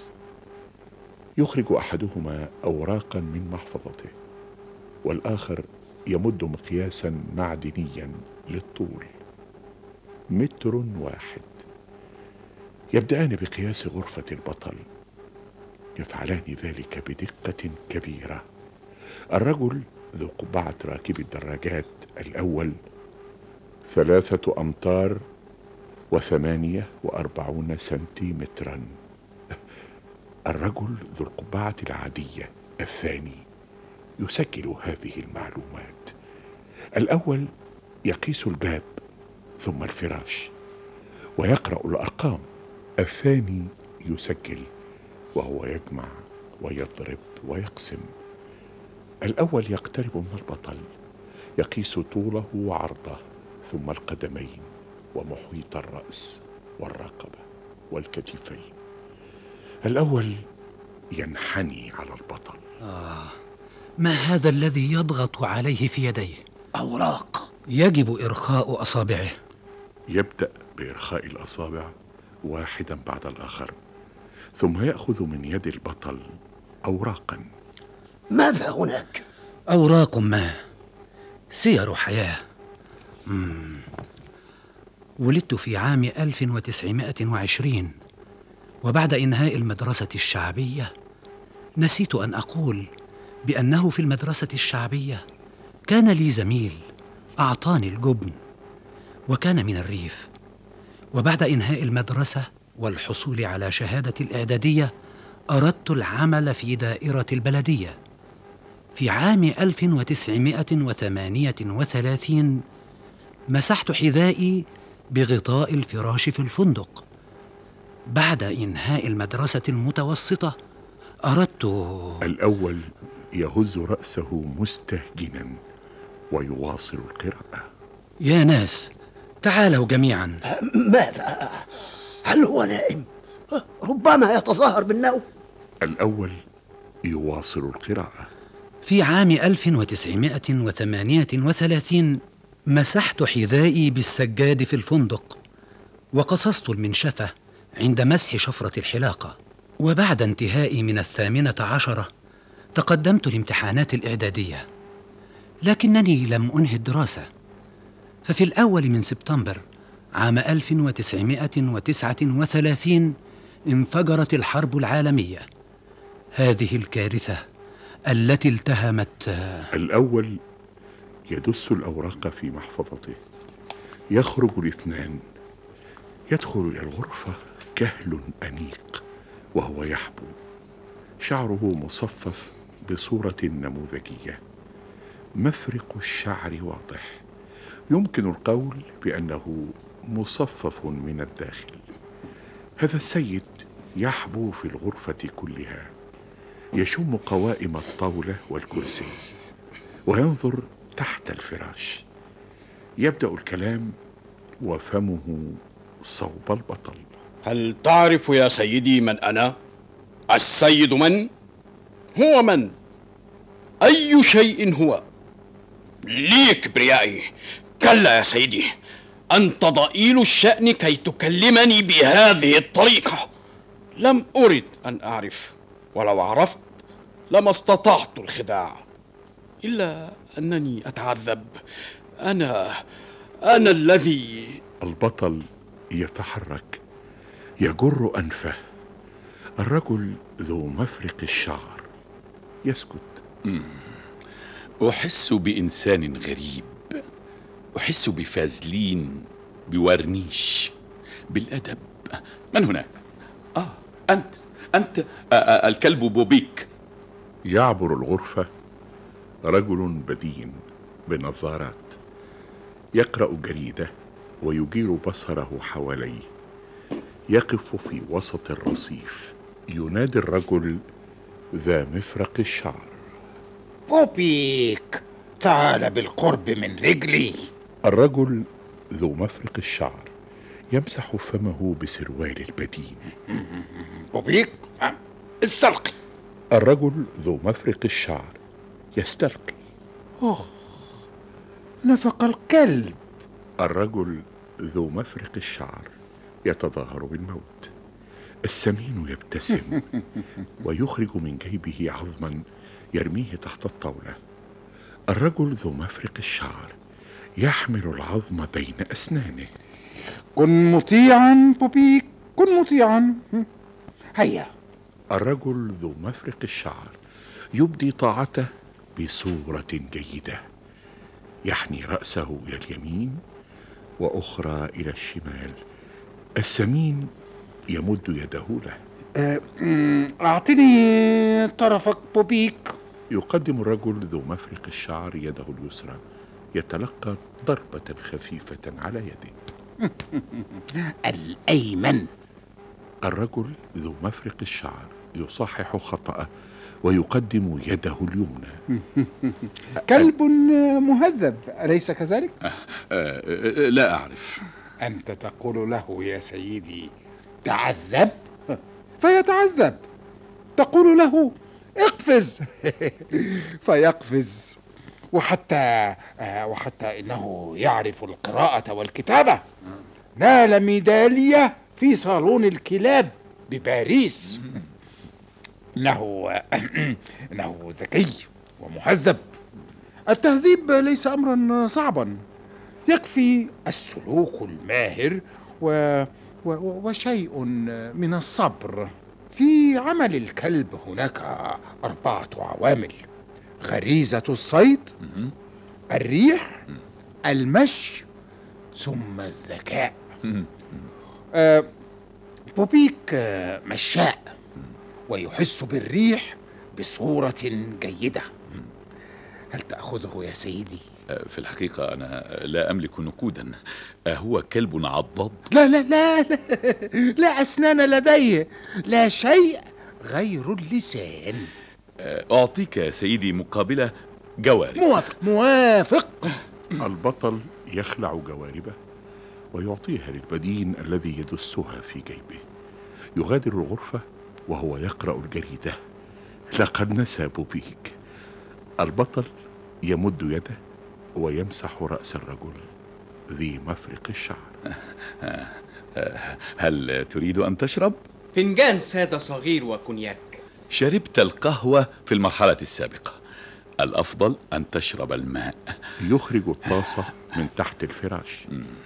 يخرج أحدهما أوراقا من محفظته، والآخر يمد مقياسا معدنيا للطول متر واحد. يبدأان بقياس غرفة البطل، يفعلان ذلك بدقة كبيرة. الرجل ذو قبعة راكب الدراجات الأول ثلاثة أمتار وثمانية وأربعون سنتيمترا. الرجل ذو القبعة العادية الثاني يسجل هذه المعلومات. الأول يقيس الباب ثم الفراش ويقرأ الأرقام. الثاني يسجل وهو يجمع ويضرب ويقسم. الأول يقترب من البطل، يقيس طوله وعرضه ثم القدمين ومحيط الرأس والرقبة والكتفين. الأول ينحني على البطل. آه ما هذا الذي يضغط عليه في يديه؟ أوراق. يجب إرخاء أصابعه. يبدأ بإرخاء الأصابع واحدا بعد الآخر، ثم يأخذ من يد البطل أوراقا. ماذا هناك؟ أوراق ما، سير حياة. مم. ولدت في عام ألف وتسعمائة وعشرين، وبعد إنهاء المدرسة الشعبية نسيت أن أقول بأنه في المدرسة الشعبية كان لي زميل أعطاني الجبن، وكان من الريف. وبعد إنهاء المدرسة والحصول على شهادة الإعدادية أردت العمل في دائرة البلدية. في عام ألف وتسعمائة وثمانية وثلاثين مسحت حذائي بغطاء الفراش في الفندق. بعد إنهاء المدرسة المتوسطة أردت... الأول يهز رأسه مستهجنا ويواصل القراءة. يا ناس، تعالوا جميعا. ماذا؟ هل هو نائم؟ ربما يتظاهر بالنوم. الأول يواصل القراءة. في عام ألف وتسعمائة وثمانية وثلاثين مسحت حذائي بالسجاد في الفندق، وقصصت المنشفة عند مسح شفرة الحلاقة. وبعد انتهائي من الثامنة عشرة تقدمت لامتحانات الإعدادية، لكنني لم أنهي الدراسة. ففي الأول من سبتمبر عام ألف وتسعمائة وتسعة وثلاثين انفجرت الحرب العالمية، هذه الكارثة التي التهمت... الأول يدس الأوراق في محفظته، يخرج الاثنان، يدخل إلى الغرفة كهل أنيق وهو يحبو، شعره مصفف بصورة نموذجية، مفرق الشعر واضح، يمكن القول بأنه مصفف من الداخل. هذا السيد يحبو في الغرفة كلها، يشم قوائم الطاولة والكرسي، وينظر تحت الفراش. يبدأ الكلام وفمه صوب البطل. هل تعرف يا سيدي من أنا؟ السيد من؟ هو من؟ أي شيء هو؟ لي كبريائي. كلا يا سيدي، أنت ضئيل الشأن كي تكلمني بهذه الطريقة. لم أرد أن أعرف، ولو عرفت لما استطعت الخداع، إلا أنني أتعذب. أنا أنا الذي... البطل يتحرك، يجر أنفه. الرجل ذو مفرق الشعر يسكت. مم. أحس بإنسان غريب، أحس بفازلين، بورنيش، بالأدب. من هناك؟ آه أنت أنت آه آه الكلب بوبيك. يعبر الغرفة رجل بدين بنظارات، يقرأ جريدة ويجير بصره حواليه. يقف في وسط الرصيف، ينادي الرجل ذا مفرق الشعر: بوبيك، تعال بالقرب من رجلي. الرجل ذو مفرق الشعر يمسح فمه بسروال البدين. بوبيك، استلقي. الرجل ذو مفرق الشعر يستلقي. أوه، نفق الكلب. الرجل ذو مفرق الشعر يتظاهر بالموت. السمين يبتسم ويخرج من جيبه عظما يرميه تحت الطاولة. الرجل ذو مفرق الشعر يحمل العظم بين أسنانه. كن مطيعا بوبيك، كن مطيعا. هيا. الرجل ذو مفرق الشعر يبدي طاعته بصورة جيدة، يحني رأسه إلى اليمين وأخرى إلى الشمال. السمين يمد يده له. أعطني طرفك بوبيك. يقدم الرجل ذو مفرق الشعر يده اليسرى، يتلقى ضربة خفيفة على يده. الأيمن. الرجل ذو مفرق الشعر يصحح خطأه ويقدم يده اليمنى. كلب مهذب، أليس كذلك؟ أه أه لا أعرف. أنت تقول له يا سيدي تعذب فيتعذب، تقول له اقفز. فيقفز، وحتى وحتى إنه يعرف القراءة والكتابة. نال ميدالية في صالون الكلاب بباريس. إنه إنه ذكي ومهذب. التهذيب ليس أمرا صعبا، يكفي السلوك الماهر و... و... وشيء من الصبر. في عمل الكلب هناك أربعة عوامل: غريزة الصيد، الريح، المشي، ثم الذكاء. آه بوبيك مشاء ويحس بالريح بصورة جيدة. هل تأخذه يا سيدي؟ في الحقيقة أنا لا أملك نقودا. هو كلب عضاض؟ لا لا لا لا, لا أسنان لديه، لا شيء غير اللسان. أعطيك يا سيدي مقابلة جوارب. موافق موافق. البطل يخلع جواربه ويعطيها للبدين الذي يدسها في جيبه. يغادر الغرفة وهو يقرأ الجريدة. لقد نسى بوبيك. البطل يمد يده ويمسح رأس الرجل ذي مفرق الشعر. هل تريد أن تشرب؟ فنجان سادة صغير وكونياك. شربت القهوة في المرحلة السابقة، الأفضل أن تشرب الماء. يخرج الطاسة من تحت الفراش.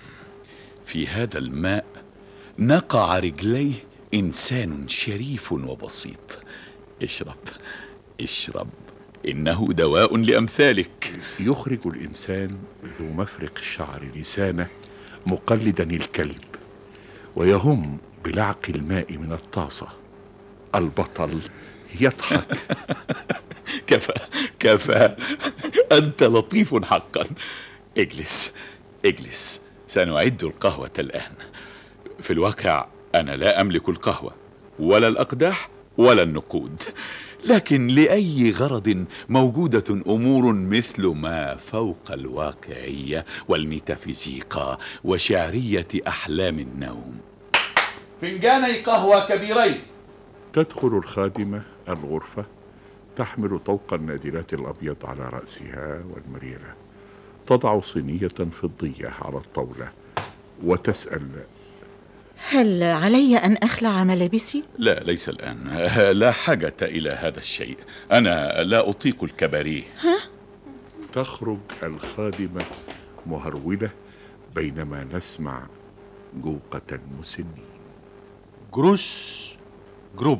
في هذا الماء نقع رجليه إنسان شريف وبسيط. اشرب اشرب، إنه دواء لأمثالك. يخرج الإنسان ذو مفرق الشعر لسانه مقلدا الكلب ويهم بلعق الماء من الطاسة. البطل يضحك. كفى كفى، أنت لطيف حقا. اجلس اجلس، سنعد القهوة الآن. في الواقع أنا لا أملك القهوة ولا الأقداح ولا النقود، لكن لأي غرض موجودة أمور مثل ما فوق الواقعية والميتافيزيقا وشعرية أحلام النوم. فنجاني قهوة كبيرين. تدخل الخادمة الغرفة تحمل طوق النادلات الأبيض على رأسها والمريرة. تضع صينية فضية على الطاولة وتسأل: هل علي أن أخلع ملابسي؟ لا، ليس الآن. لا حاجة إلى هذا الشيء، أنا لا أطيق الكباريه. ها؟ تخرج الخادمة مهرولة بينما نسمع جوقة المسنين. جروس، جروب،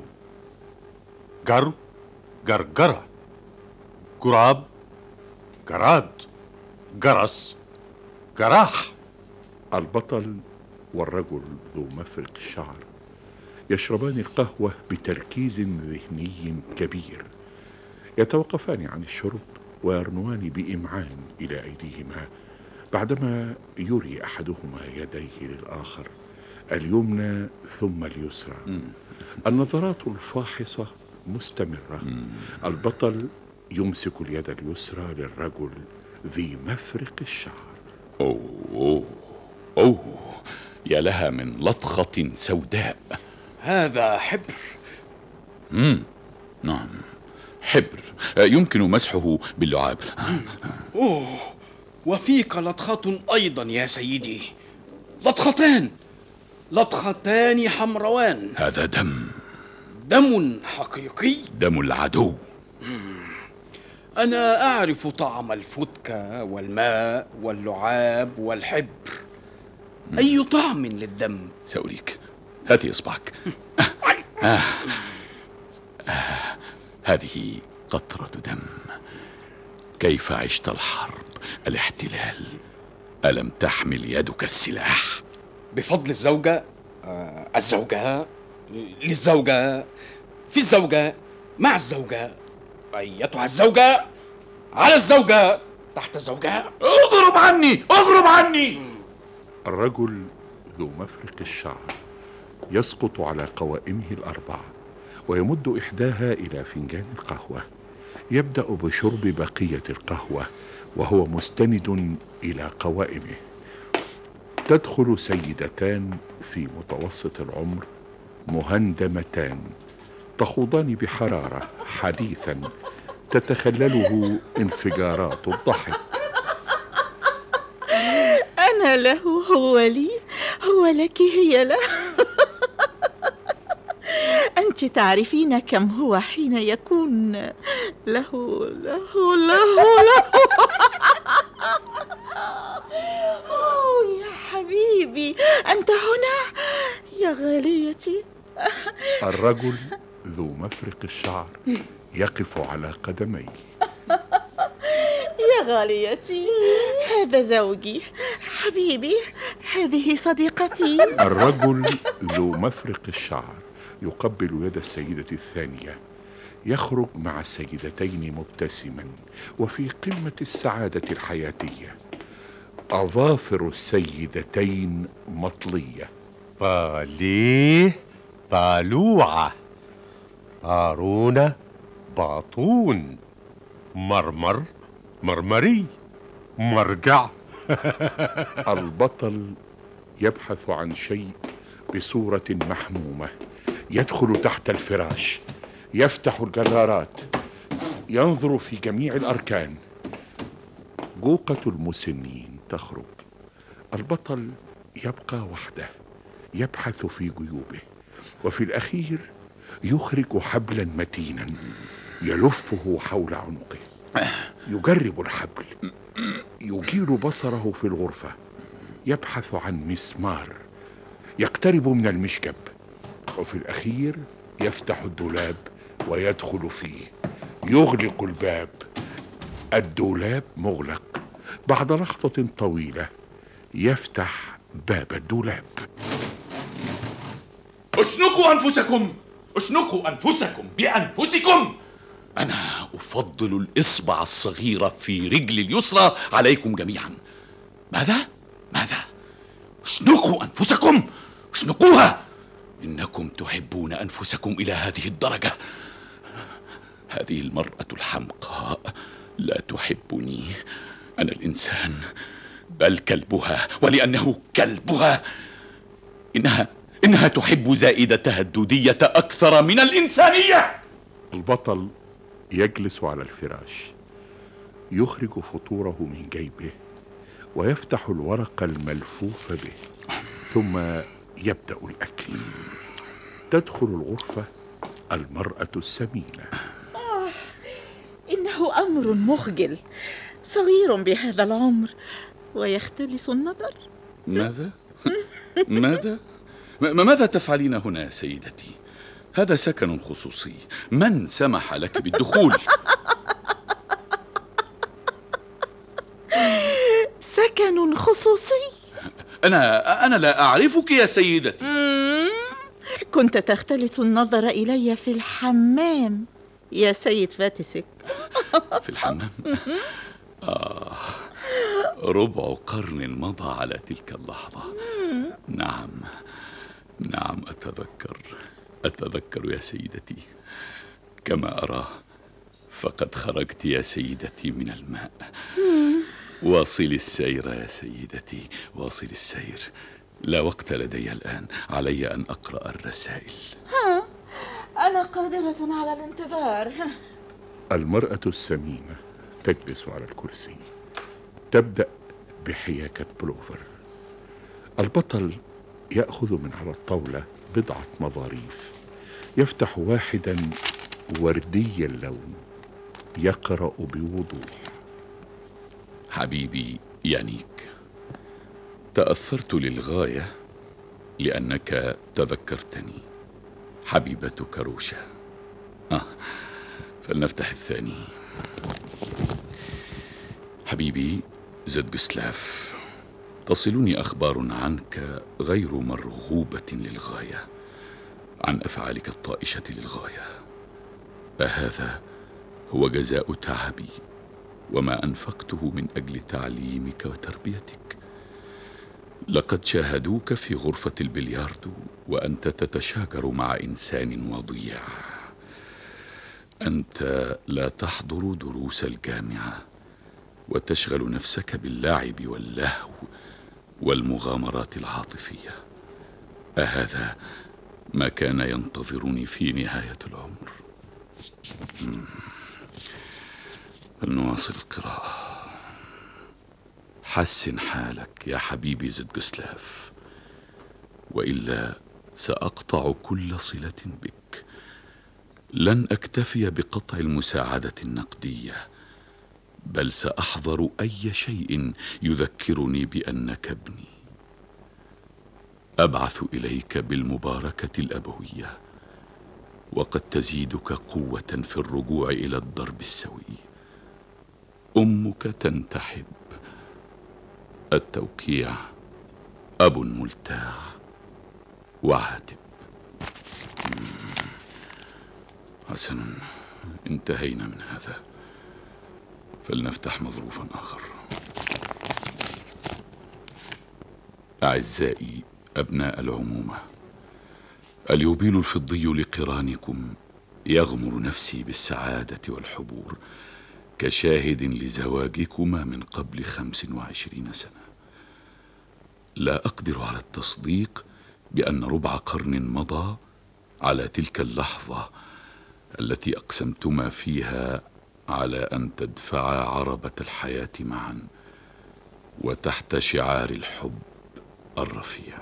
جر، جرجرة، جراب، جراد، جرس، جراح. البطل والرجل ذو مفرق الشعر يشربان القهوة بتركيز ذهني كبير. يتوقفان عن الشرب ويرنوان بإمعان إلى أيديهما بعدما يري أحدهما يديه للآخر، اليمنى ثم اليسرى. النظرات الفاحصة مستمرة. البطل يمسك اليد اليسرى للرجل ذي مفرق الشعر. أوه أوه, أوه. يا لها من لطخة سوداء. هذا حبر. مم. نعم، حبر يمكن مسحه باللعاب. أوه، وفيك لطخة أيضا يا سيدي. لطختان لطختان حمروان. هذا دم. دم حقيقي. دم العدو. أنا أعرف طعم الفتكة والماء واللعاب والحبر. أي طعم للدم؟ سأريك، هاتي إصبعك. آه. آه. هذه قطرة دم. كيف عشت الحرب، الاحتلال؟ ألم تحمل يدك السلاح؟ بفضل الزوجة. آه الزوجة للزوجة، في الزوجة، مع الزوجة، أيتها الزوجة، على الزوجة، تحت الزوجة. اغرب عني، اغرب عني. الرجل ذو مفرق الشعر يسقط على قوائمه الأربع ويمد إحداها إلى فنجان القهوة. يبدأ بشرب بقية القهوة وهو مستند إلى قوائمه. تدخل سيدتان في متوسط العمر مهندمتان تخوضان بحرارة حديثا تتخلله انفجارات الضحك. أنا له هو لي، هو لك هي له. أنت تعرفين كم هو حين يكون له له له له. أوه يا حبيبي، أنت هنا يا غاليتي. الرجل ذو مفرق الشعر يقف على قدميه. يا غاليتي، هذا زوجي حبيبي، هذه صديقتي. الرجل ذو مفرق الشعر يقبل يد السيدة الثانية، يخرج مع السيدتين مبتسما وفي قمة السعادة الحياتية. أظافر السيدتين مطلية. باليه بالوعة، هارون باطون، مرمر مرمري، مرجع. البطل يبحث عن شيء بصورة محمومة، يدخل تحت الفراش، يفتح الجرارات، ينظر في جميع الأركان. جوقة المسنين تخرج. البطل يبقى وحده، يبحث في جيوبه، وفي الأخير يخرج حبلا متينا يلفه حول عنقه. يجرب الحبل، يجيل بصره في الغرفة، يبحث عن مسمار، يقترب من المشكب، وفي الأخير يفتح الدولاب ويدخل فيه، يغلق الباب. الدولاب مغلق. بعد لحظة طويلة يفتح باب الدولاب. اشنقوا أنفسكم، اشنقوا أنفسكم بأنفسكم. أنا أفضل الإصبع الصغير في رجل اليسرى عليكم جميعا. ماذا؟ ماذا؟ اشنقوا أنفسكم، اشنقوها. إنكم تحبون أنفسكم إلى هذه الدرجة. هذه المرأة الحمقاء لا تحبني، أنا الإنسان، بل كلبها، ولأنه كلبها إنها إنها تحب زائدتها الدودية أكثر من الإنسانية. البطل يجلس على الفراش، يخرج فطوره من جيبه ويفتح الورق الملفوف به، ثم يبدأ الأكل. تدخل الغرفة المرأة السمينة. آه، إنه أمر مخجل، صغير بهذا العمر ويختلس النظر. ماذا؟ ماذا؟ ماذا تفعلين هنا يا سيدتي؟ هذا سكن خصوصي، من سمح لك بالدخول؟ سكن خصوصي؟ أنا أنا لا أعرفك يا سيدتي. كنت تختلس النظر إلي في الحمام يا سيد فاتسك. في الحمام؟ آه، ربع قرن مضى على تلك اللحظة. نعم نعم أتذكر أتذكر يا سيدتي. كما أرى فقد خرجت يا سيدتي من الماء. واصل السير يا سيدتي، واصل السير. لا وقت لدي الآن، علي أن أقرأ الرسائل. ها، أنا قادرة على الانتظار. المرأة السمينة تجلس على الكرسي، تبدأ بحياكة بلوفر. البطل يأخذ من على الطاولة بضعة مظاريف، يفتح واحدا وردي اللون، يقرأ بوضوح. حبيبي يانيك، تأثرت للغاية لأنك تذكرتني. حبيبتك روشا. آه، فلنفتح الثاني. حبيبي زدجسلاف، تصلني أخبار عنك غير مرغوبة للغاية، عن أفعالك الطائشة للغاية. أهذا هو جزاء تعبي وما أنفقته من أجل تعليمك وتربيتك. لقد شاهدوك في غرفة البلياردو وأنت تتشاجر مع إنسان وضيع. أنت لا تحضر دروس الجامعة وتشغل نفسك باللعب واللهو والمغامرات العاطفية. أهذا ما كان ينتظرني في نهاية العمر. فلنواصل القراءة. حسن حالك يا حبيبي زدجسلاف، وإلا سأقطع كل صلة بك. لن أكتفي بقطع المساعدة النقدية، بل سأحضر أي شيء يذكرني بأنك ابني. أبعث إليك بالمباركة الأبوية، وقد تزيدك قوة في الرجوع إلى الدرب السوي. أمك تنتحب. التوقيع أب ملتاع وعاتب. حسنا، انتهينا من هذا، فلنفتح مظروفا آخر. أعزائي أبناء العمومة، اليوبيل الفضي لقرانكم يغمر نفسي بالسعادة والحبور كشاهد لزواجكما من قبل خمس وعشرين سنة. لا أقدر على التصديق بأن ربع قرن مضى على تلك اللحظة التي أقسمتما فيها على أن تدفعا عربة الحياة معا وتحت شعار الحب الرفيع.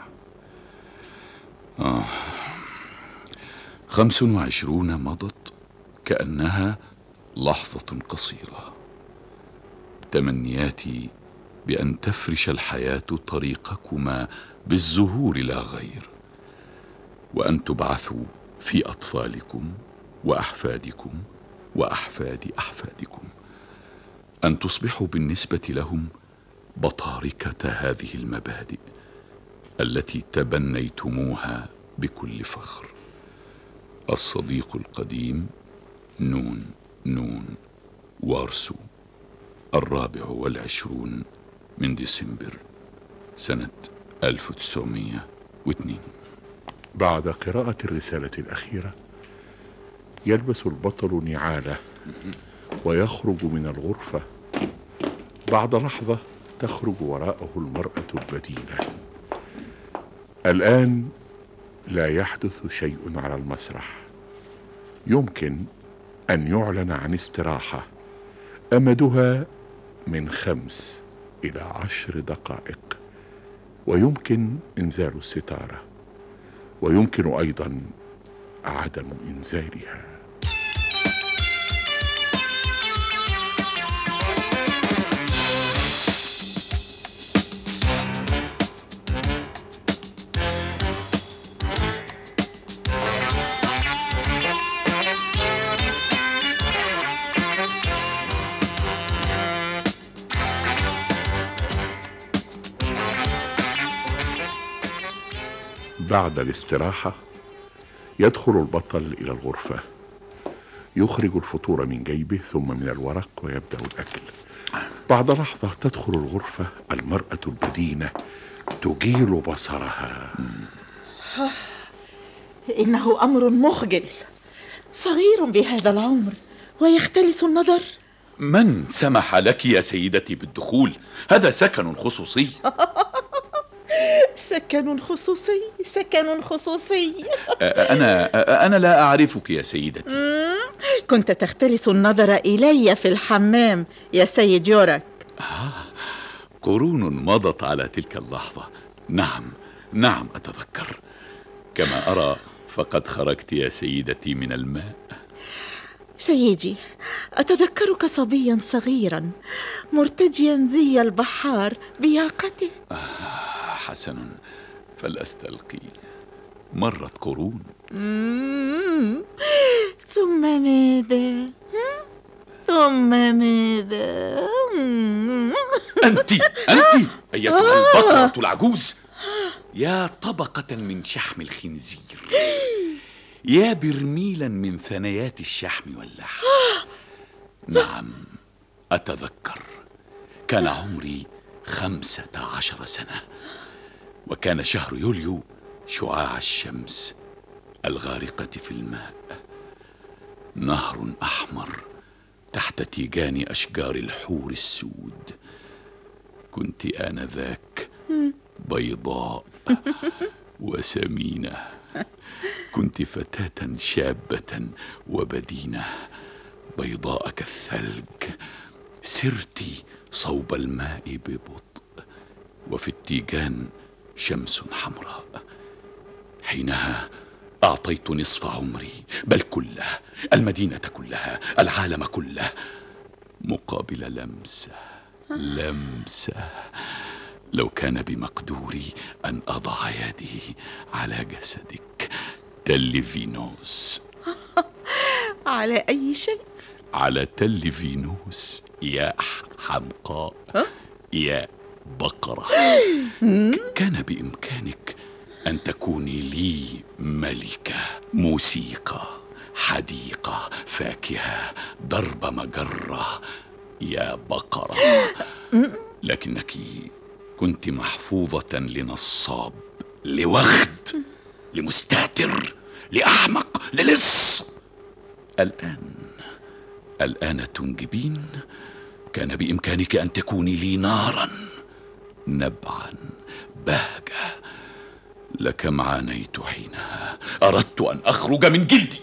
آه خمس وعشرون مضت كأنها لحظة قصيرة. تمنياتي بأن تفرش الحياة طريقكما بالزهور لا غير، وأن تبعثوا في أطفالكم وأحفادكم وأحفاد أحفادكم، أن تصبحوا بالنسبة لهم بطاركة هذه المبادئ التي تبنيتموها بكل فخر. الصديق القديم نون نون وارسو، الرابع والعشرون من ديسمبر سنة ألف وتسعمائة واثنين. بعد قراءة الرسالة الأخيرة يلبس البطل نعاله ويخرج من الغرفة. بعد لحظة تخرج وراءه المرأة البدينة. الآن لا يحدث شيء على المسرح. يمكن أن يعلن عن استراحة أمدها من خمس إلى عشر دقائق، ويمكن إنزال الستارة، ويمكن أيضا عدم إنزالها. بعد الاستراحة يدخل البطل إلى الغرفة، يخرج الفطور من جيبه ثم من الورق ويبدأ الأكل. بعد لحظة تدخل الغرفة المرأة البدينة تجيل بصرها. إنه أمر مخجل، صغير بهذا العمر ويختلس النظر. من سمح لك يا سيدتي بالدخول؟ هذا سكن خصوصي. سكن خصوصي سكن خصوصي أنا أنا لا أعرفك يا سيدتي. كنت تختلس النظر إلي في الحمام يا سيد يورك. آه، قرون مضت على تلك اللحظة. نعم نعم أتذكر. كما أرى فقد خرجت يا سيدتي من الماء. سيدي، أتذكرك صبيا صغيرا مرتجيا زي البحار بياقته. آه حسن، فلأستلقي. مرت قرون. ثم ماذا؟ ثم ماذا؟ أنت أنت أيتها البقرة العجوز، يا طبقة من شحم الخنزير، يا برميلا من ثنيات الشحم واللحم. نعم أتذكر، كان عمري خمسة عشر سنة، وكان شهر يوليو شعاع الشمس الغارقة في الماء. نهر أحمر تحت تيجان أشجار الحور السود. كنت آنذاك بيضاء وسمينة. كنت فتاة شابة وبدينة بيضاء كالثلج، سرت صوب الماء ببطء، وفي التيجان شمس حمراء. حينها أعطيت نصف عمري، بل كله، المدينة كلها، العالم كله، مقابل لمسة لمسة. لو كان بمقدوري أن أضع يدي على جسدك تل فينوس. على أي شيء؟ على تل فينوس يا حمقاء، يا بقرة. كان بإمكانك أن تكوني لي ملكة، موسيقى، حديقة، فاكهة، ضرب مجرة يا بقرة. لكنك كنت محفوظة لنصاب، لوغد، لمستهتر، لأحمق، للص. الآن الآن تنجبين. كان بإمكانك أن تكوني لي نارا، نبعا، بهجة. لكم عانيت حينها، أردت أن أخرج من جلدي.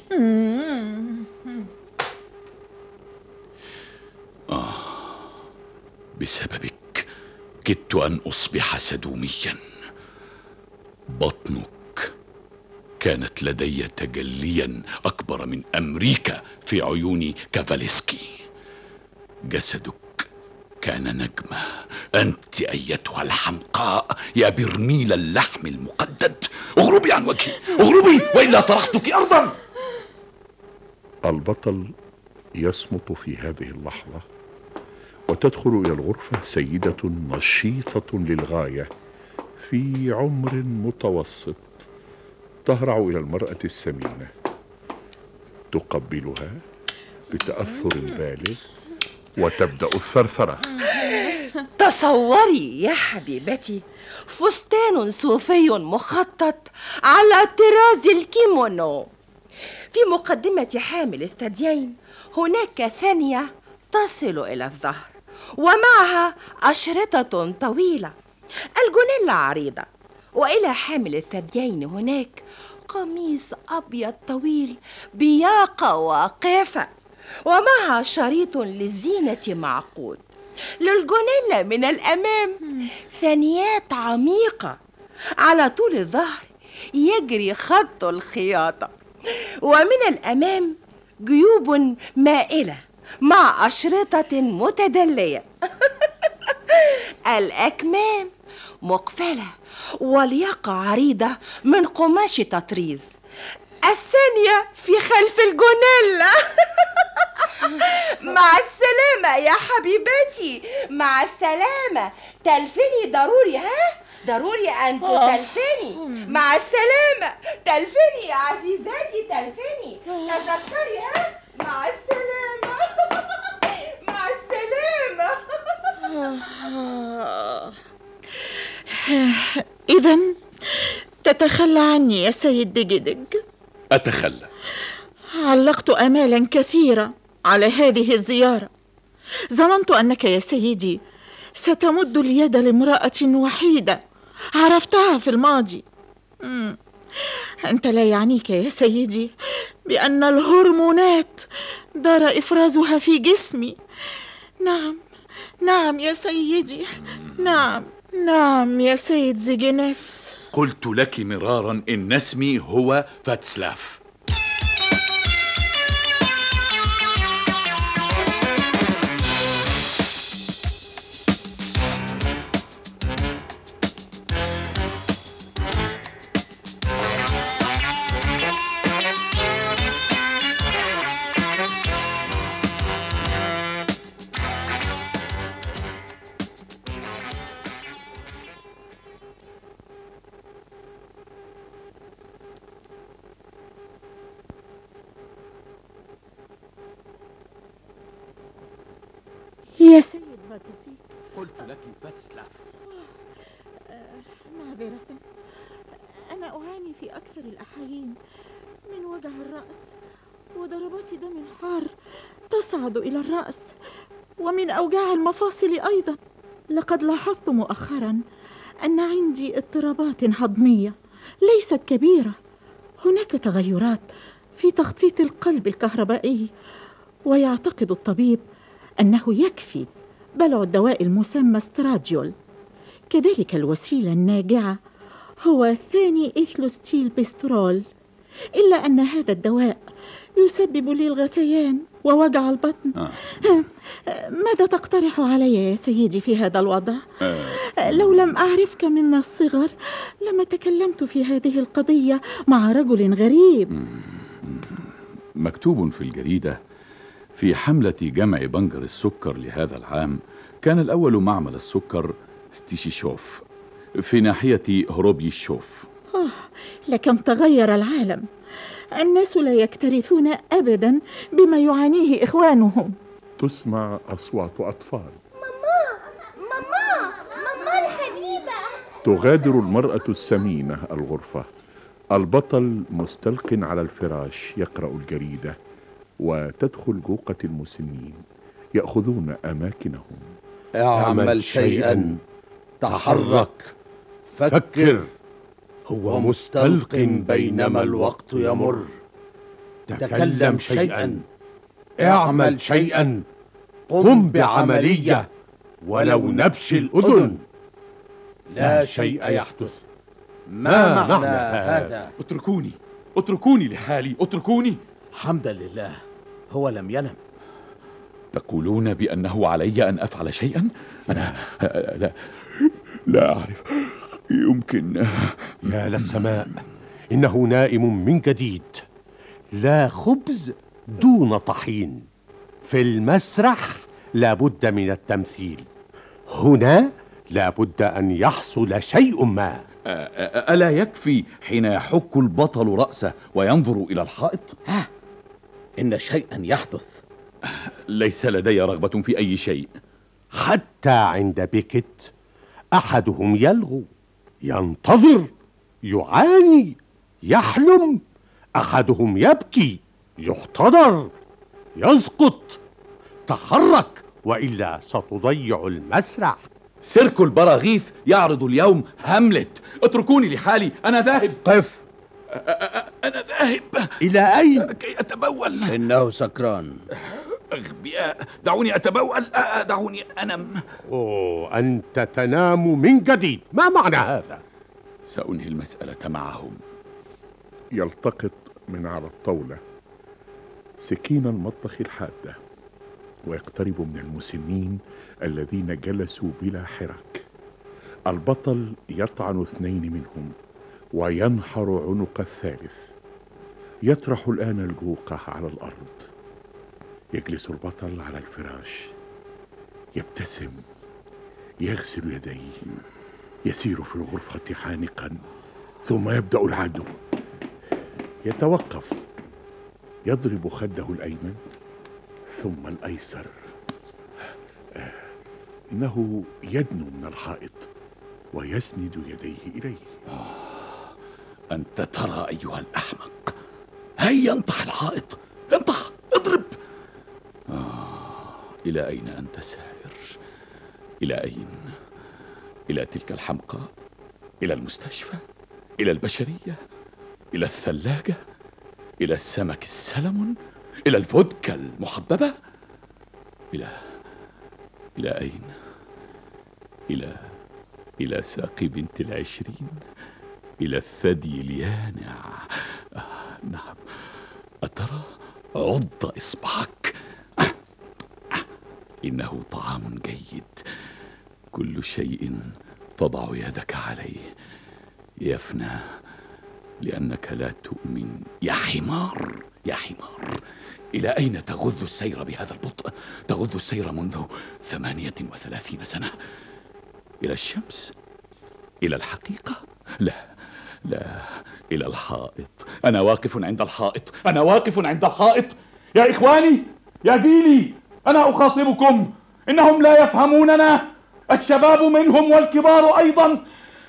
آه، بسببك كدت أن أصبح سدوميا. بطنك كانت لدي تجليا أكبر من أمريكا في عيون كافاليسكي. جسدك كان نجمة. أنت أيتها الحمقاء يا برميل اللحم المقدد، اغربي عن وجهي، اغربي وإلا طرحتك أرضا. البطل يصمت في هذه اللحظة، وتدخل إلى الغرفة سيدة نشيطة للغاية في عمر متوسط، تهرع إلى المرأة السمينة، تقبلها بتأثر بالغ، وتبدأ الثرثرة. تصوري يا حبيبتي، فستان صوفي مخطط على طراز الكيمونو. في مقدمة حامل الثديين هناك ثانية تصل إلى الظهر، ومعها أشرطة طويلة، الجونيلا عريضة، وإلى حامل الثديين هناك قميص أبيض طويل بياقة واقفة، ومعها شريط للزينة معقود. للجونيلا من الأمام ثنيات عميقة، على طول الظهر يجري خط الخياطة، ومن الأمام جيوب مائلة مع أشرطة متدلية. الأكمام مقفلة، والياقة عريضة من قماش تطريز. الثانية في خلف الجونيلا. مع السلامة يا حبيبتي، مع السلامة. تلفني ضروري، ها؟ ضروري أن تلفني. مع السلامة. تلفني يا عزيزاتي، تلفني. تذكري، ها؟ مع السلامة. مع السلامة. إذن تتخلى عني يا سيد ديجيدج؟ أتخلى. علقت آمالا كثيرة على هذه الزيارة. ظننت أنك يا سيدي ستمد اليد لامرأة وحيدة عرفتها في الماضي. مم. أنت لا يعنيك يا سيدي بأن الهرمونات دار إفرازها في جسمي. نعم نعم يا سيدي، نعم نعم يا سيد زيجينيس. قلت لك مرارا إن اسمي هو فاتسلاف. يا سيد فاتسي، قلت لك فاتسلاف. آه معذرة، أنا أعاني في أكثر الأحايين من وجع الرأس وضربات دم حار تصعد إلى الرأس، ومن أوجاع المفاصل أيضا. لقد لاحظت مؤخرا أن عندي اضطرابات هضمية ليست كبيرة. هناك تغيرات في تخطيط القلب الكهربائي، ويعتقد الطبيب أنه يكفي بلع الدواء المسمى استراديول. كذلك الوسيلة الناجعة هو ثاني إيثلوستيل بيسترول، إلا أن هذا الدواء يسبب لي الغثيان ووجع البطن. آه. ماذا تقترح علي يا سيدي في هذا الوضع؟ آه. لو لم أعرفك من الصغر لما تكلمت في هذه القضية مع رجل غريب. مكتوب في الجريدة: في حملة جمع بنجر السكر لهذا العام كان الأول معمل السكر ستيشيشوف في ناحية هروبيشوف. آه، لكم تغير العالم. الناس لا يكترثون أبدا بما يعانيه إخوانهم. تسمع أصوات أطفال. ماما ماما ماما الحبيبة. تغادر المرأة السمينة الغرفة. البطل مستلق على الفراش يقرأ الجريدة، وتدخل جوقة المسنين يأخذون أماكنهم. اعمل شيئا، تحرك، فكر، هو مستلق بينما الوقت يمر. تكلم شيئا، اعمل شيئا، قم بعملية ولو نبش الأذن. لا شيء يحدث. ما معنى هذا؟ اتركوني اتركوني لحالي، اتركوني. حمدا لله هو لم ينم. تقولون بأنه علي أن أفعل شيئا؟ أنا لا لا أعرف. يمكن. يا للسماء، إنه نائم من جديد. لا خبز دون طحين. في المسرح لابد من التمثيل. هنا لابد أن يحصل شيء ما. ألا يكفي حين يحك البطل رأسه وينظر إلى الحائط؟ ها، إن شيئا يحدث. ليس لدي رغبة في أي شيء. حتى عند بيكت أحدهم يلغو، ينتظر، يعاني، يحلم. أحدهم يبكي، يحتضر، يسقط. تحرك وإلا ستضيع المسرح. سيرك البراغيث يعرض اليوم هاملت. اتركوني لحالي، أنا ذاهب. قف. أنا ذاهب. إلى أين؟ كي أتبول. إنه سكران. أغبياء، دعوني أتبول، دعوني أنم. أوه، أنت تنام من جديد. ما معنى هذا؟ سأنهي المسألة معهم. يلتقط من على الطاولة سكين المطبخ الحادة، ويقترب من المسنين الذين جلسوا بلا حراك. البطل يطعن اثنين منهم وينحر عنق الثالث. يطرح الآن الجوقة على الأرض. يجلس البطل على الفراش، يبتسم، يغسل يديه، يسير في الغرفة حانقا، ثم يبدأ العدو. يتوقف، يضرب خده الأيمن ثم الأيسر. إنه يدنو من الحائط ويسند يديه إليه. آه، أنت ترى أيها الأحمق. هيا انطح الحائط، انطح، اضرب. آه، إلى أين أنت سائر؟ إلى أين؟ إلى تلك الحمقى؟ إلى المستشفى؟ إلى البشرية؟ إلى الثلاجة؟ إلى السمك السلمون؟ إلى الفودكا المحببة؟ إلى إلى أين؟ إلى إلى ساق بنت العشرين؟ إلى الثدي اليانع؟ آه، نعم. أترى؟ عض إصبعك. آه، آه، إنه طعام جيد. كل شيء تضع يدك عليه يفنى، لأنك لا تؤمن. يا حمار، يا حمار، إلى أين تغذ السير بهذا البطء؟ تغذ السير منذ ثمانية وثلاثين سنة. إلى الشمس؟ إلى الحقيقة؟ لا لا، إلى الحائط. أنا واقف عند الحائط، أنا واقف عند الحائط. يا إخواني، يا جيلي، أنا أخاطبكم. إنهم لا يفهموننا، الشباب منهم والكبار أيضا.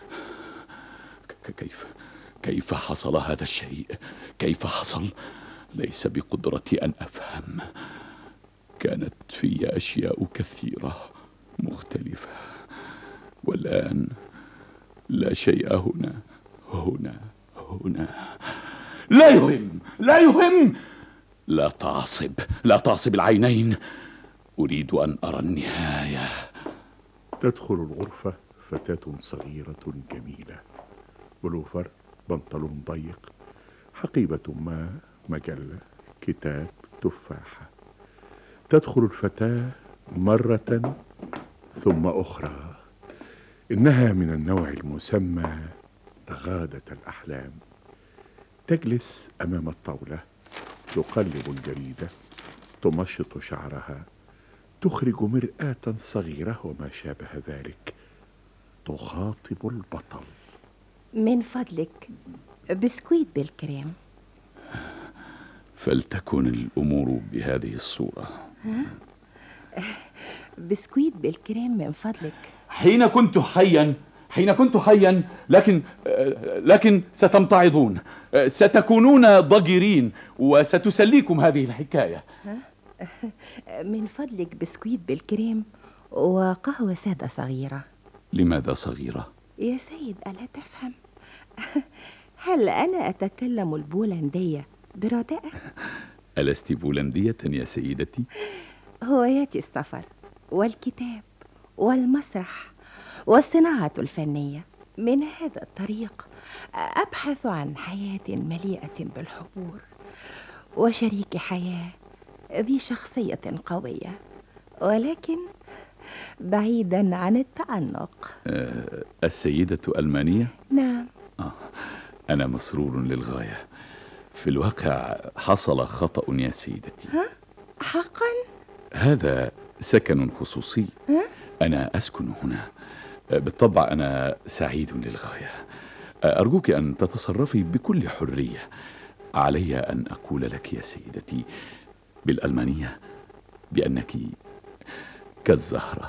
كيف كيف حصل هذا الشيء؟ كيف حصل؟ ليس بقدرتي أن أفهم. كانت في أشياء كثيرة مختلفة، والآن لا شيء هنا هنا هنا. لا يهم، لا يهم. لا تعصب، لا تعصب العينين. أريد أن أرى النهاية. تدخل الغرفة فتاة صغيرة جميلة، بلوفر، بنطلون ضيق، حقيبة ما، مجلة، كتاب، تفاحة. تدخل الفتاة مرة ثم أخرى. إنها من النوع المسمى غادة الأحلام. تجلس أمام الطاولة، تقلب الجريدة، تمشط شعرها، تخرج مرآة صغيرة وما شابه ذلك. تخاطب البطل: من فضلك بسكويت بالكريم. فلتكن الأمور بهذه الصورة. بسكويت بالكريم من فضلك. حين كنت حيا حين كنت حيا لكن لكن ستمتعضون، ستكونون ضجرين، وستسليكم هذه الحكاية. من فضلك بسكويت بالكريم وقهوة سادة صغيرة. لماذا صغيرة؟ يا سيد ألا تفهم؟ هل أنا أتكلم البولندية برداءة؟ ألست بولندية يا سيدتي؟ هواياتي السفر والكتاب والمسرح والصناعة الفنية. من هذا الطريق أبحث عن حياة مليئة بالحبور، وشريك حياة ذي شخصية قوية، ولكن بعيدا عن التعنق. أه السيدة ألمانية؟ نعم. آه أنا مسرور للغاية. في الواقع حصل خطأ يا سيدتي. ها؟ حقا؟ هذا سكن خصوصي. ها؟ أنا أسكن هنا. بالطبع أنا سعيد للغاية. أرجوك أن تتصرفي بكل حرية. علي أن أقول لك يا سيدتي بالألمانية بأنك كالزهرة.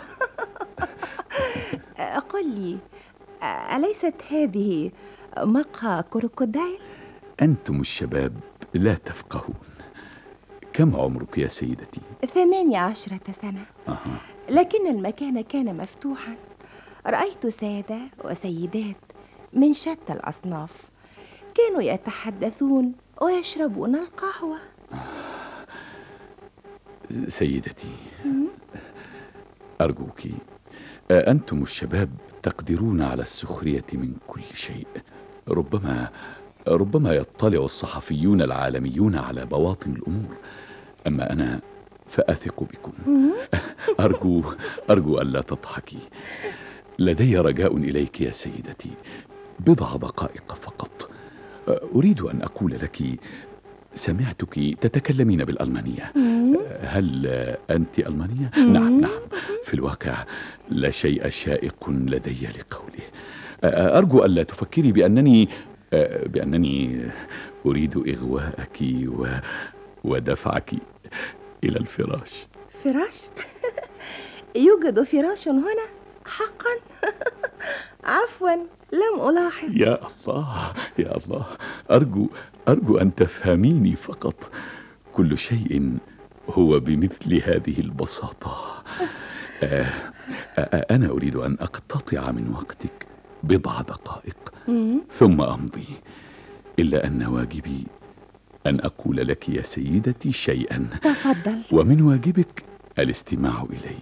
قل لي، أليست هذه مقهى كروكودايل؟ أنتم الشباب لا تفقهون. كم عمرك يا سيدتي؟ ثمانية عشرة سنة. أه. لكن المكان كان مفتوحا. رأيت سادة وسيدات من شتى الأصناف كانوا يتحدثون ويشربون القهوة. سيدتي أرجوك، أنتم الشباب تقدرون على السخرية من كل شيء. ربما ربما يطلع الصحفيون العالميون على بواطن الأمور، أما أنا فأثق بكم. أرجو أرجو ألا تضحكي. لدي رجاء إليك يا سيدتي، بضع دقائق فقط. أريد أن أقول لك، سمعتك تتكلمين بالألمانية. هل أنت ألمانية؟ نعم نعم. في الواقع لا شيء شائق لدي لقوله. أرجو ألا تفكري بأنني بأنني أريد إغواءك و... ودفعك إلى الفراش. فراش؟ يوجد فراش هنا حقا؟ عفوا لم ألاحظ. يا الله يا الله، أرجو أرجو أن تفهميني فقط. كل شيء هو بمثل هذه البساطة. آه آه أنا أريد أن أقتطع من وقتك بضع دقائق ثم أمضي، إلا أن واجبي أن أقول لك يا سيدتي شيئا. تفضل. ومن واجبك الاستماع إلي.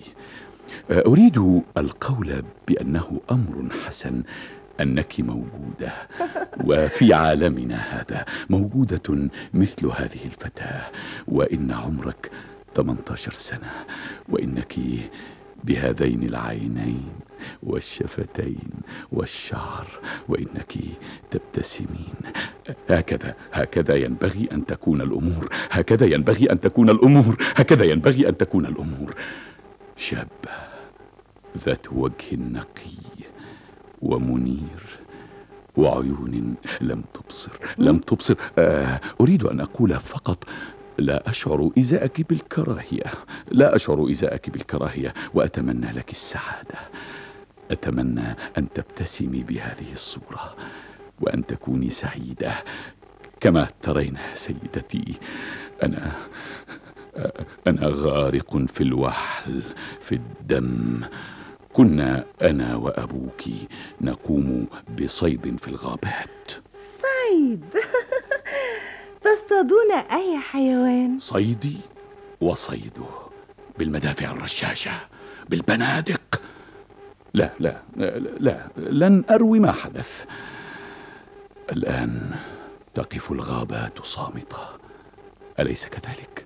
أريد القول بأنه أمر حسن أنك موجودة، وفي عالمنا هذا موجودة مثل هذه الفتاة، وإن عمرك ثمانية عشر سنة، وإنك بهذين العينين والشفتين والشعر، وإنك تبتسمين. هكذا هكذا ينبغي أن تكون الأمور، هكذا ينبغي أن تكون الأمور، هكذا ينبغي أن تكون الأمور. شابة ذات وجه نقي ومنير وعيون لم تبصر لم تبصر آه أريد أن أقول فقط، لا أشعر إزاءك بالكراهية، لا أشعر إزاءك بالكراهية، وأتمنى لك السعادة. أتمنى أن تبتسمي بهذه الصورة، وأن تكوني سعيدة كما ترين يا سيدتي. أنا أنا غارق في الوحل، في الدم، كنا أنا وأبوك نقوم بصيد في الغابات. صيد؟ تصطادون أي حيوان؟ صيدي وصيده، بالمدافع الرشاشة، بالبنادق. لا لا لا, لا لن أروي ما حدث. الآن تقف الغابات صامتة، أليس كذلك؟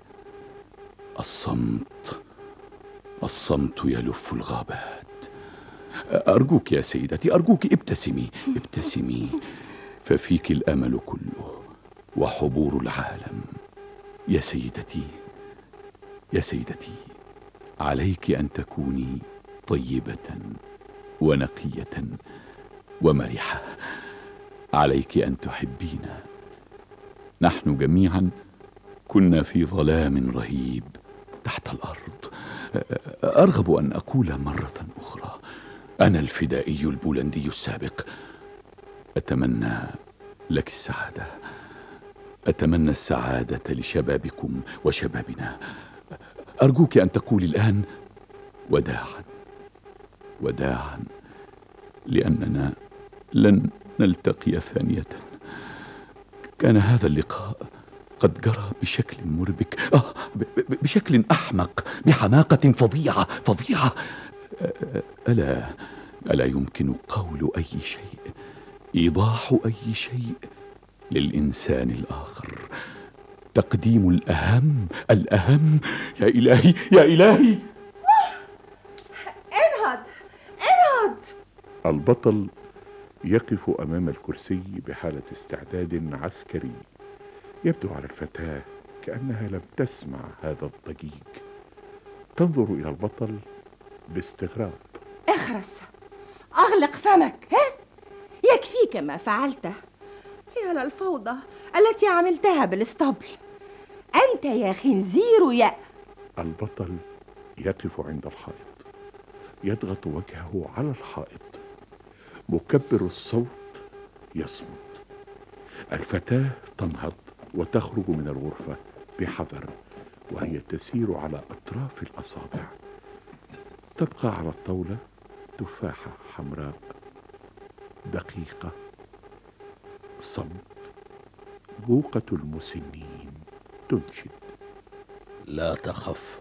الصمت الصمت يلف الغابات. أرجوك يا سيدتي، أرجوك ابتسمي ابتسمي، ففيك الأمل كله وحبور العالم. يا سيدتي يا سيدتي، عليك أن تكوني طيبة ونقية ومرحة. عليك أن تحبينا. نحن جميعا كنا في ظلام رهيب تحت الأرض. أرغب أن أقول مرة أخرى، أنا الفدائي البولندي السابق. أتمنى لك السعادة، أتمنى السعادة لشبابكم وشبابنا. أرجوك أن تقولي الآن وداعا وداعا، لأننا لن نلتقي ثانية. كان هذا اللقاء قد جرى بشكل مربك، آه بشكل أحمق، بحماقة فظيعة فظيعة. ألا ألا يمكن قول أي شيء، إيضاح أي شيء للإنسان الآخر، تقديم الأهم الأهم. يا إلهي يا إلهي، انهض انهض. البطل يقف أمام الكرسي بحالة استعداد عسكري. يبدو على الفتاة كأنها لم تسمع هذا الضجيج. تنظر إلى البطل باستغراب. اخرس، أغلق فمك. ها؟ يكفيك ما فعلته. يا للفوضى التي عملتها بالاسطبل. أنت يا خنزير يا... البطل يقف عند الحائط، يضغط وجهه على الحائط، مكبر الصوت يصمت. الفتاة تنهض وتخرج من الغرفة بحذر، وهي تسير على أطراف الأصابع. تبقى على الطاولة تفاحة حمراء دقيقة. صمت. جوقة المسنين تنشد: لا تخف،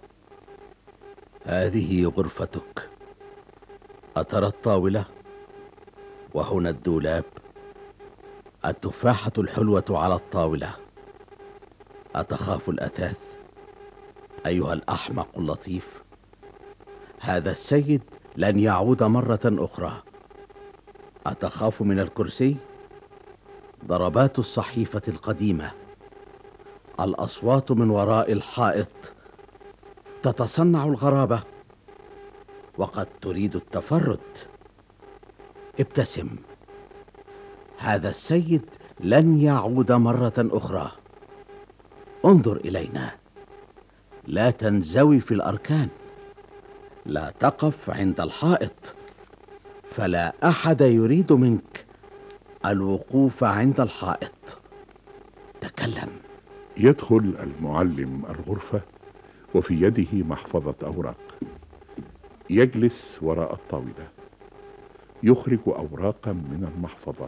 هذه غرفتك. أترى الطاولة؟ وهنا الدولاب. التفاحة الحلوة على الطاولة. أتخاف الأثاث أيها الأحمق اللطيف؟ هذا السيد لن يعود مرة أخرى. أتخاف من الكرسي؟ ضربات الصحيفة القديمة، الأصوات من وراء الحائط تتصنع الغرابة، وقد تريد التفرد. ابتسم، هذا السيد لن يعود مرة أخرى. انظر إلينا، لا تنزوي في الأركان، لا تقف عند الحائط، فلا أحد يريد منك الوقوف عند الحائط. تكلم. يدخل المعلم الغرفة وفي يده محفظة أوراق. يجلس وراء الطاولة، يخرج أوراقا من المحفظة.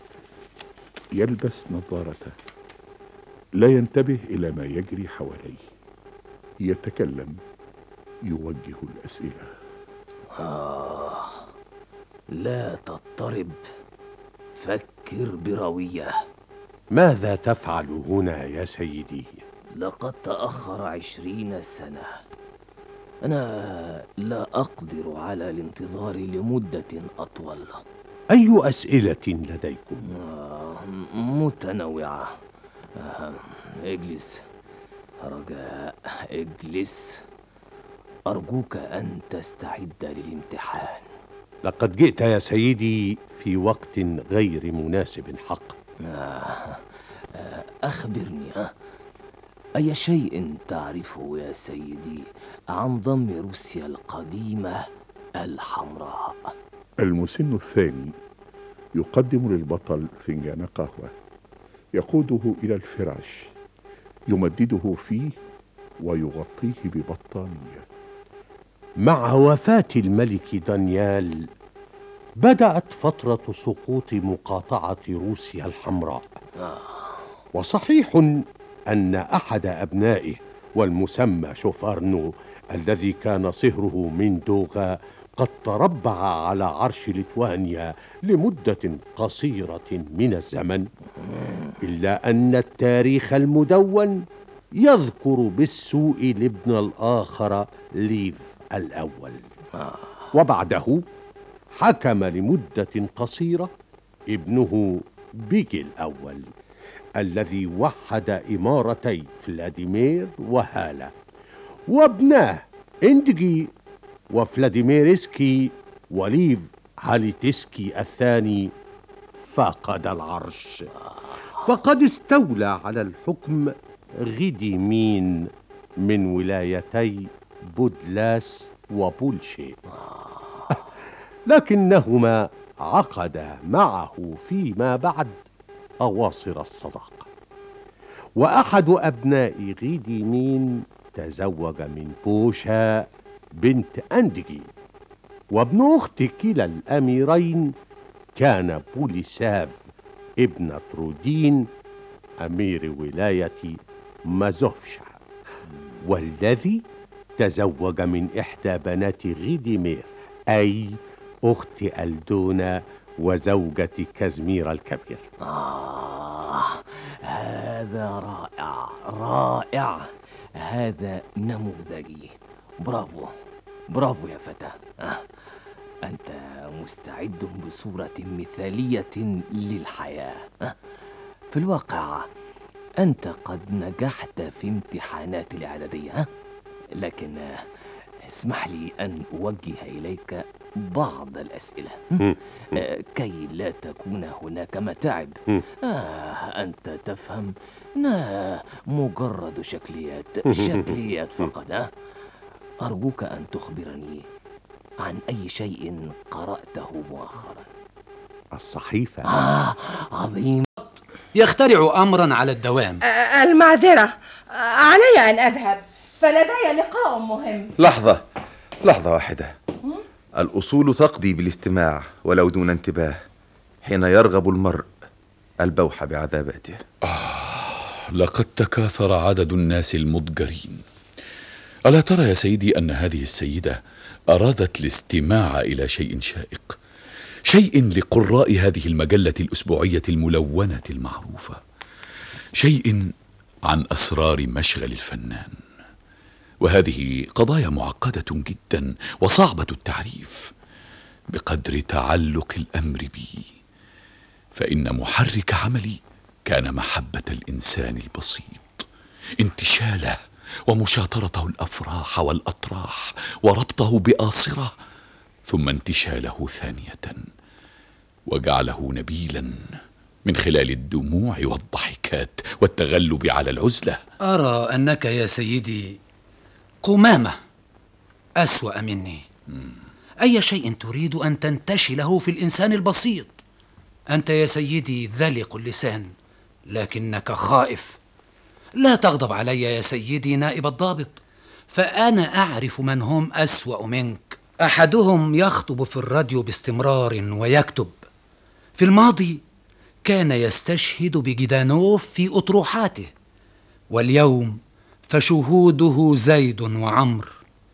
يلبس نظارته، لا ينتبه إلى ما يجري حواليه. يتكلم، يوجه الأسئلة. آه، لا تضطرب، فكر بروية. ماذا تفعل هنا يا سيدي؟ لقد تأخر عشرين سنة. أنا لا أقدر على الانتظار لمدة أطول. أي أسئلة لديكم؟ آه، متنوعة. آه، اجلس رجاء، اجلس. أرجوك أن تستعد للامتحان. لقد جئت يا سيدي في وقت غير مناسب حقا. آه، آه، أخبرني، أي شيء تعرفه يا سيدي عن ضم روسيا القديمة الحمراء؟ المسن الثاني يقدم للبطل فنجان قهوة، يقوده إلى الفراش، يمدده فيه ويغطيه ببطانية. مع وفاة الملك دانيال بدأت فترة سقوط مقاطعة روسيا الحمراء. وصحيح أن أحد أبنائه والمسمى شوفارنو الذي كان صهره من دوغا قد تربع على عرش ليتوانيا لمدة قصيرة من الزمن، إلا أن التاريخ المدون يذكر بالسوء الابن الآخر ليف الأول، وبعده حكم لمدة قصيرة ابنه بيجي الأول الذي وحد إمارتي فلاديمير وهالة، وابناه إندجي وفلاديميرسكي وليف هاليتسكي الثاني فقد العرش، فقد استولى على الحكم غيديمين من ولايتي بودلاس وبولشي، لكنهما عقدا معه فيما بعد أواصر الصداقة. وأحد أبناء غيديمين تزوج من بوشا بنت أندجي، وابن أخت كلا الأميرين كان بوليساف ابن ترودين أمير ولاية مازوفشا، والذي تزوج من إحدى بنات غيديمير أي أخت ألدونا وزوجة كازمير الكبير. آه هذا رائع رائع، هذا نموذجي. برافو برافو يا فتى. آه. أنت مستعد بصورة مثالية للحياة. آه. في الواقع أنت قد نجحت في امتحانات الإعدادية، آه. لكن آه. اسمح لي أن أوجه إليك بعض الأسئلة آه كي لا تكون هناك متاعب. آه أنت تفهم، إنها مجرد شكليات شكليات فقط. آه أرجوك أن تخبرني عن أي شيء قرأته مؤخرا. الصحيفة. آه عظيم. يخترع أمرا على الدوام. آه المعذرة، آه علي أن أذهب، فلدي لقاء مهم. لحظة لحظة واحدة. الأصول تقضي بالاستماع ولو دون انتباه حين يرغب المرء البوح بعذاباته. آه لقد تكاثر عدد الناس المضجرين. ألا ترى يا سيدي أن هذه السيدة أرادت الاستماع إلى شيء شائق، شيء لقراء هذه المجلة الأسبوعية الملونة المعروفة، شيء عن أسرار مشغل الفنان. وهذه قضايا معقدة جدا وصعبة التعريف بقدر تعلق الأمر بي، فإن محرك عملي كان محبة الإنسان البسيط، انتشاله ومشاطرته الأفراح والأطراح وربطه بآصرة، ثم انتشاله ثانية وجعله نبيلا من خلال الدموع والضحكات والتغلب على العزلة. أرى أنك يا سيدي قمامة أسوأ مني. أي شيء تريد أن تنتشله في الإنسان البسيط. أنت يا سيدي ذلق اللسان لكنك خائف. لا تغضب علي يا سيدي نائب الضابط، فأنا أعرف من هم أسوأ منك. أحدهم يخطب في الراديو باستمرار ويكتب. في الماضي كان يستشهد بجدانوف في أطروحاته، واليوم فشهوده زيد وعمر.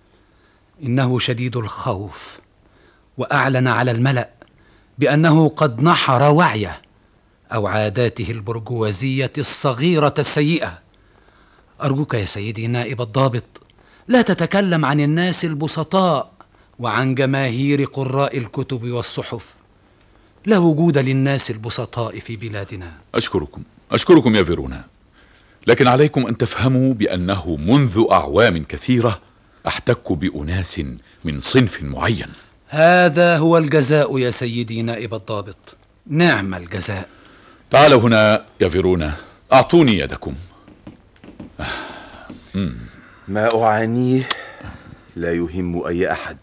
إنه شديد الخوف، وأعلن على الملأ بأنه قد نحر وعيه أو عاداته البرجوازية الصغيرة السيئة. أرجوك يا سيدي نائب الضابط لا تتكلم عن الناس البسطاء وعن جماهير قراء الكتب والصحف. لا وجود للناس البسطاء في بلادنا. أشكركم أشكركم يا فيرونا، لكن عليكم أن تفهموا بأنه منذ أعوام كثيرة أحتك بأناس من صنف معين. هذا هو الجزاء يا سيدي نائب الضابط، نعم الجزاء. تعالوا هنا يا فيرونا، أعطوني يدكم. ما أعانيه لا يهم أي أحد.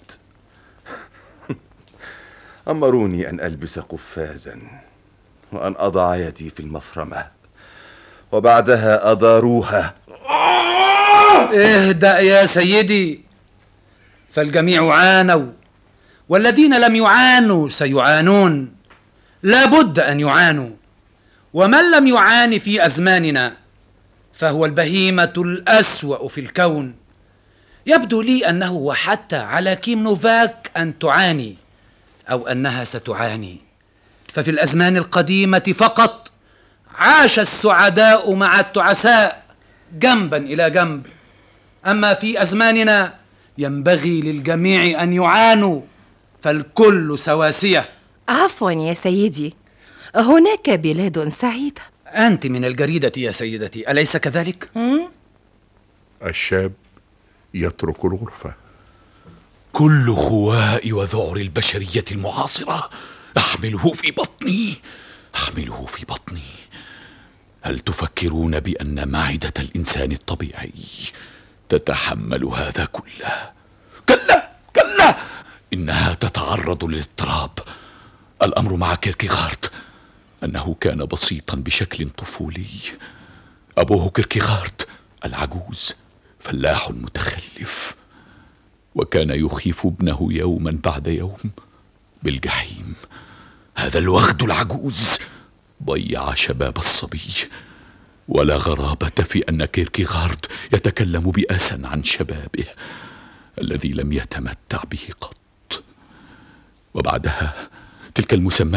أمروني أن ألبس قفازا وأن أضع يدي في المفرمة وبعدها أداروها. اهدأ يا سيدي، فالجميع عانوا، والذين لم يعانوا سيعانون، لا بد أن يعانوا. ومن لم يعاني في أزماننا فهو البهيمة الأسوأ في الكون. يبدو لي أنه وحتى على كيم نوفاك أن تعاني أو أنها ستعاني، ففي الأزمان القديمة فقط عاش السعداء مع التعساء جنبا إلى جنب، أما في أزماننا ينبغي للجميع أن يعانوا، فالكل سواسية. عفوا يا سيدي، هناك بلاد سعيدة. أنت من الجريدة يا سيدتي، أليس كذلك؟ الشاب يترك الغرفة. كل خواء وذعر البشرية المعاصرة أحمله في بطني، أحمله في بطني. هل تفكرون بأن معدة الإنسان الطبيعي تتحمل هذا كله؟ كلا كلا، إنها تتعرض للاضطراب. الأمر مع كيركيغارد أنه كان بسيطا بشكل طفولي. أبوه كيركيغارد العجوز فلاح متخلف، وكان يخيف ابنه يوما بعد يوم بالجحيم. هذا الوغد العجوز ضيع شباب الصبي، ولا غرابة في أن كيركيغارد يتكلم بأسا عن شبابه الذي لم يتمتع به قط. وبعدها تلك المسمى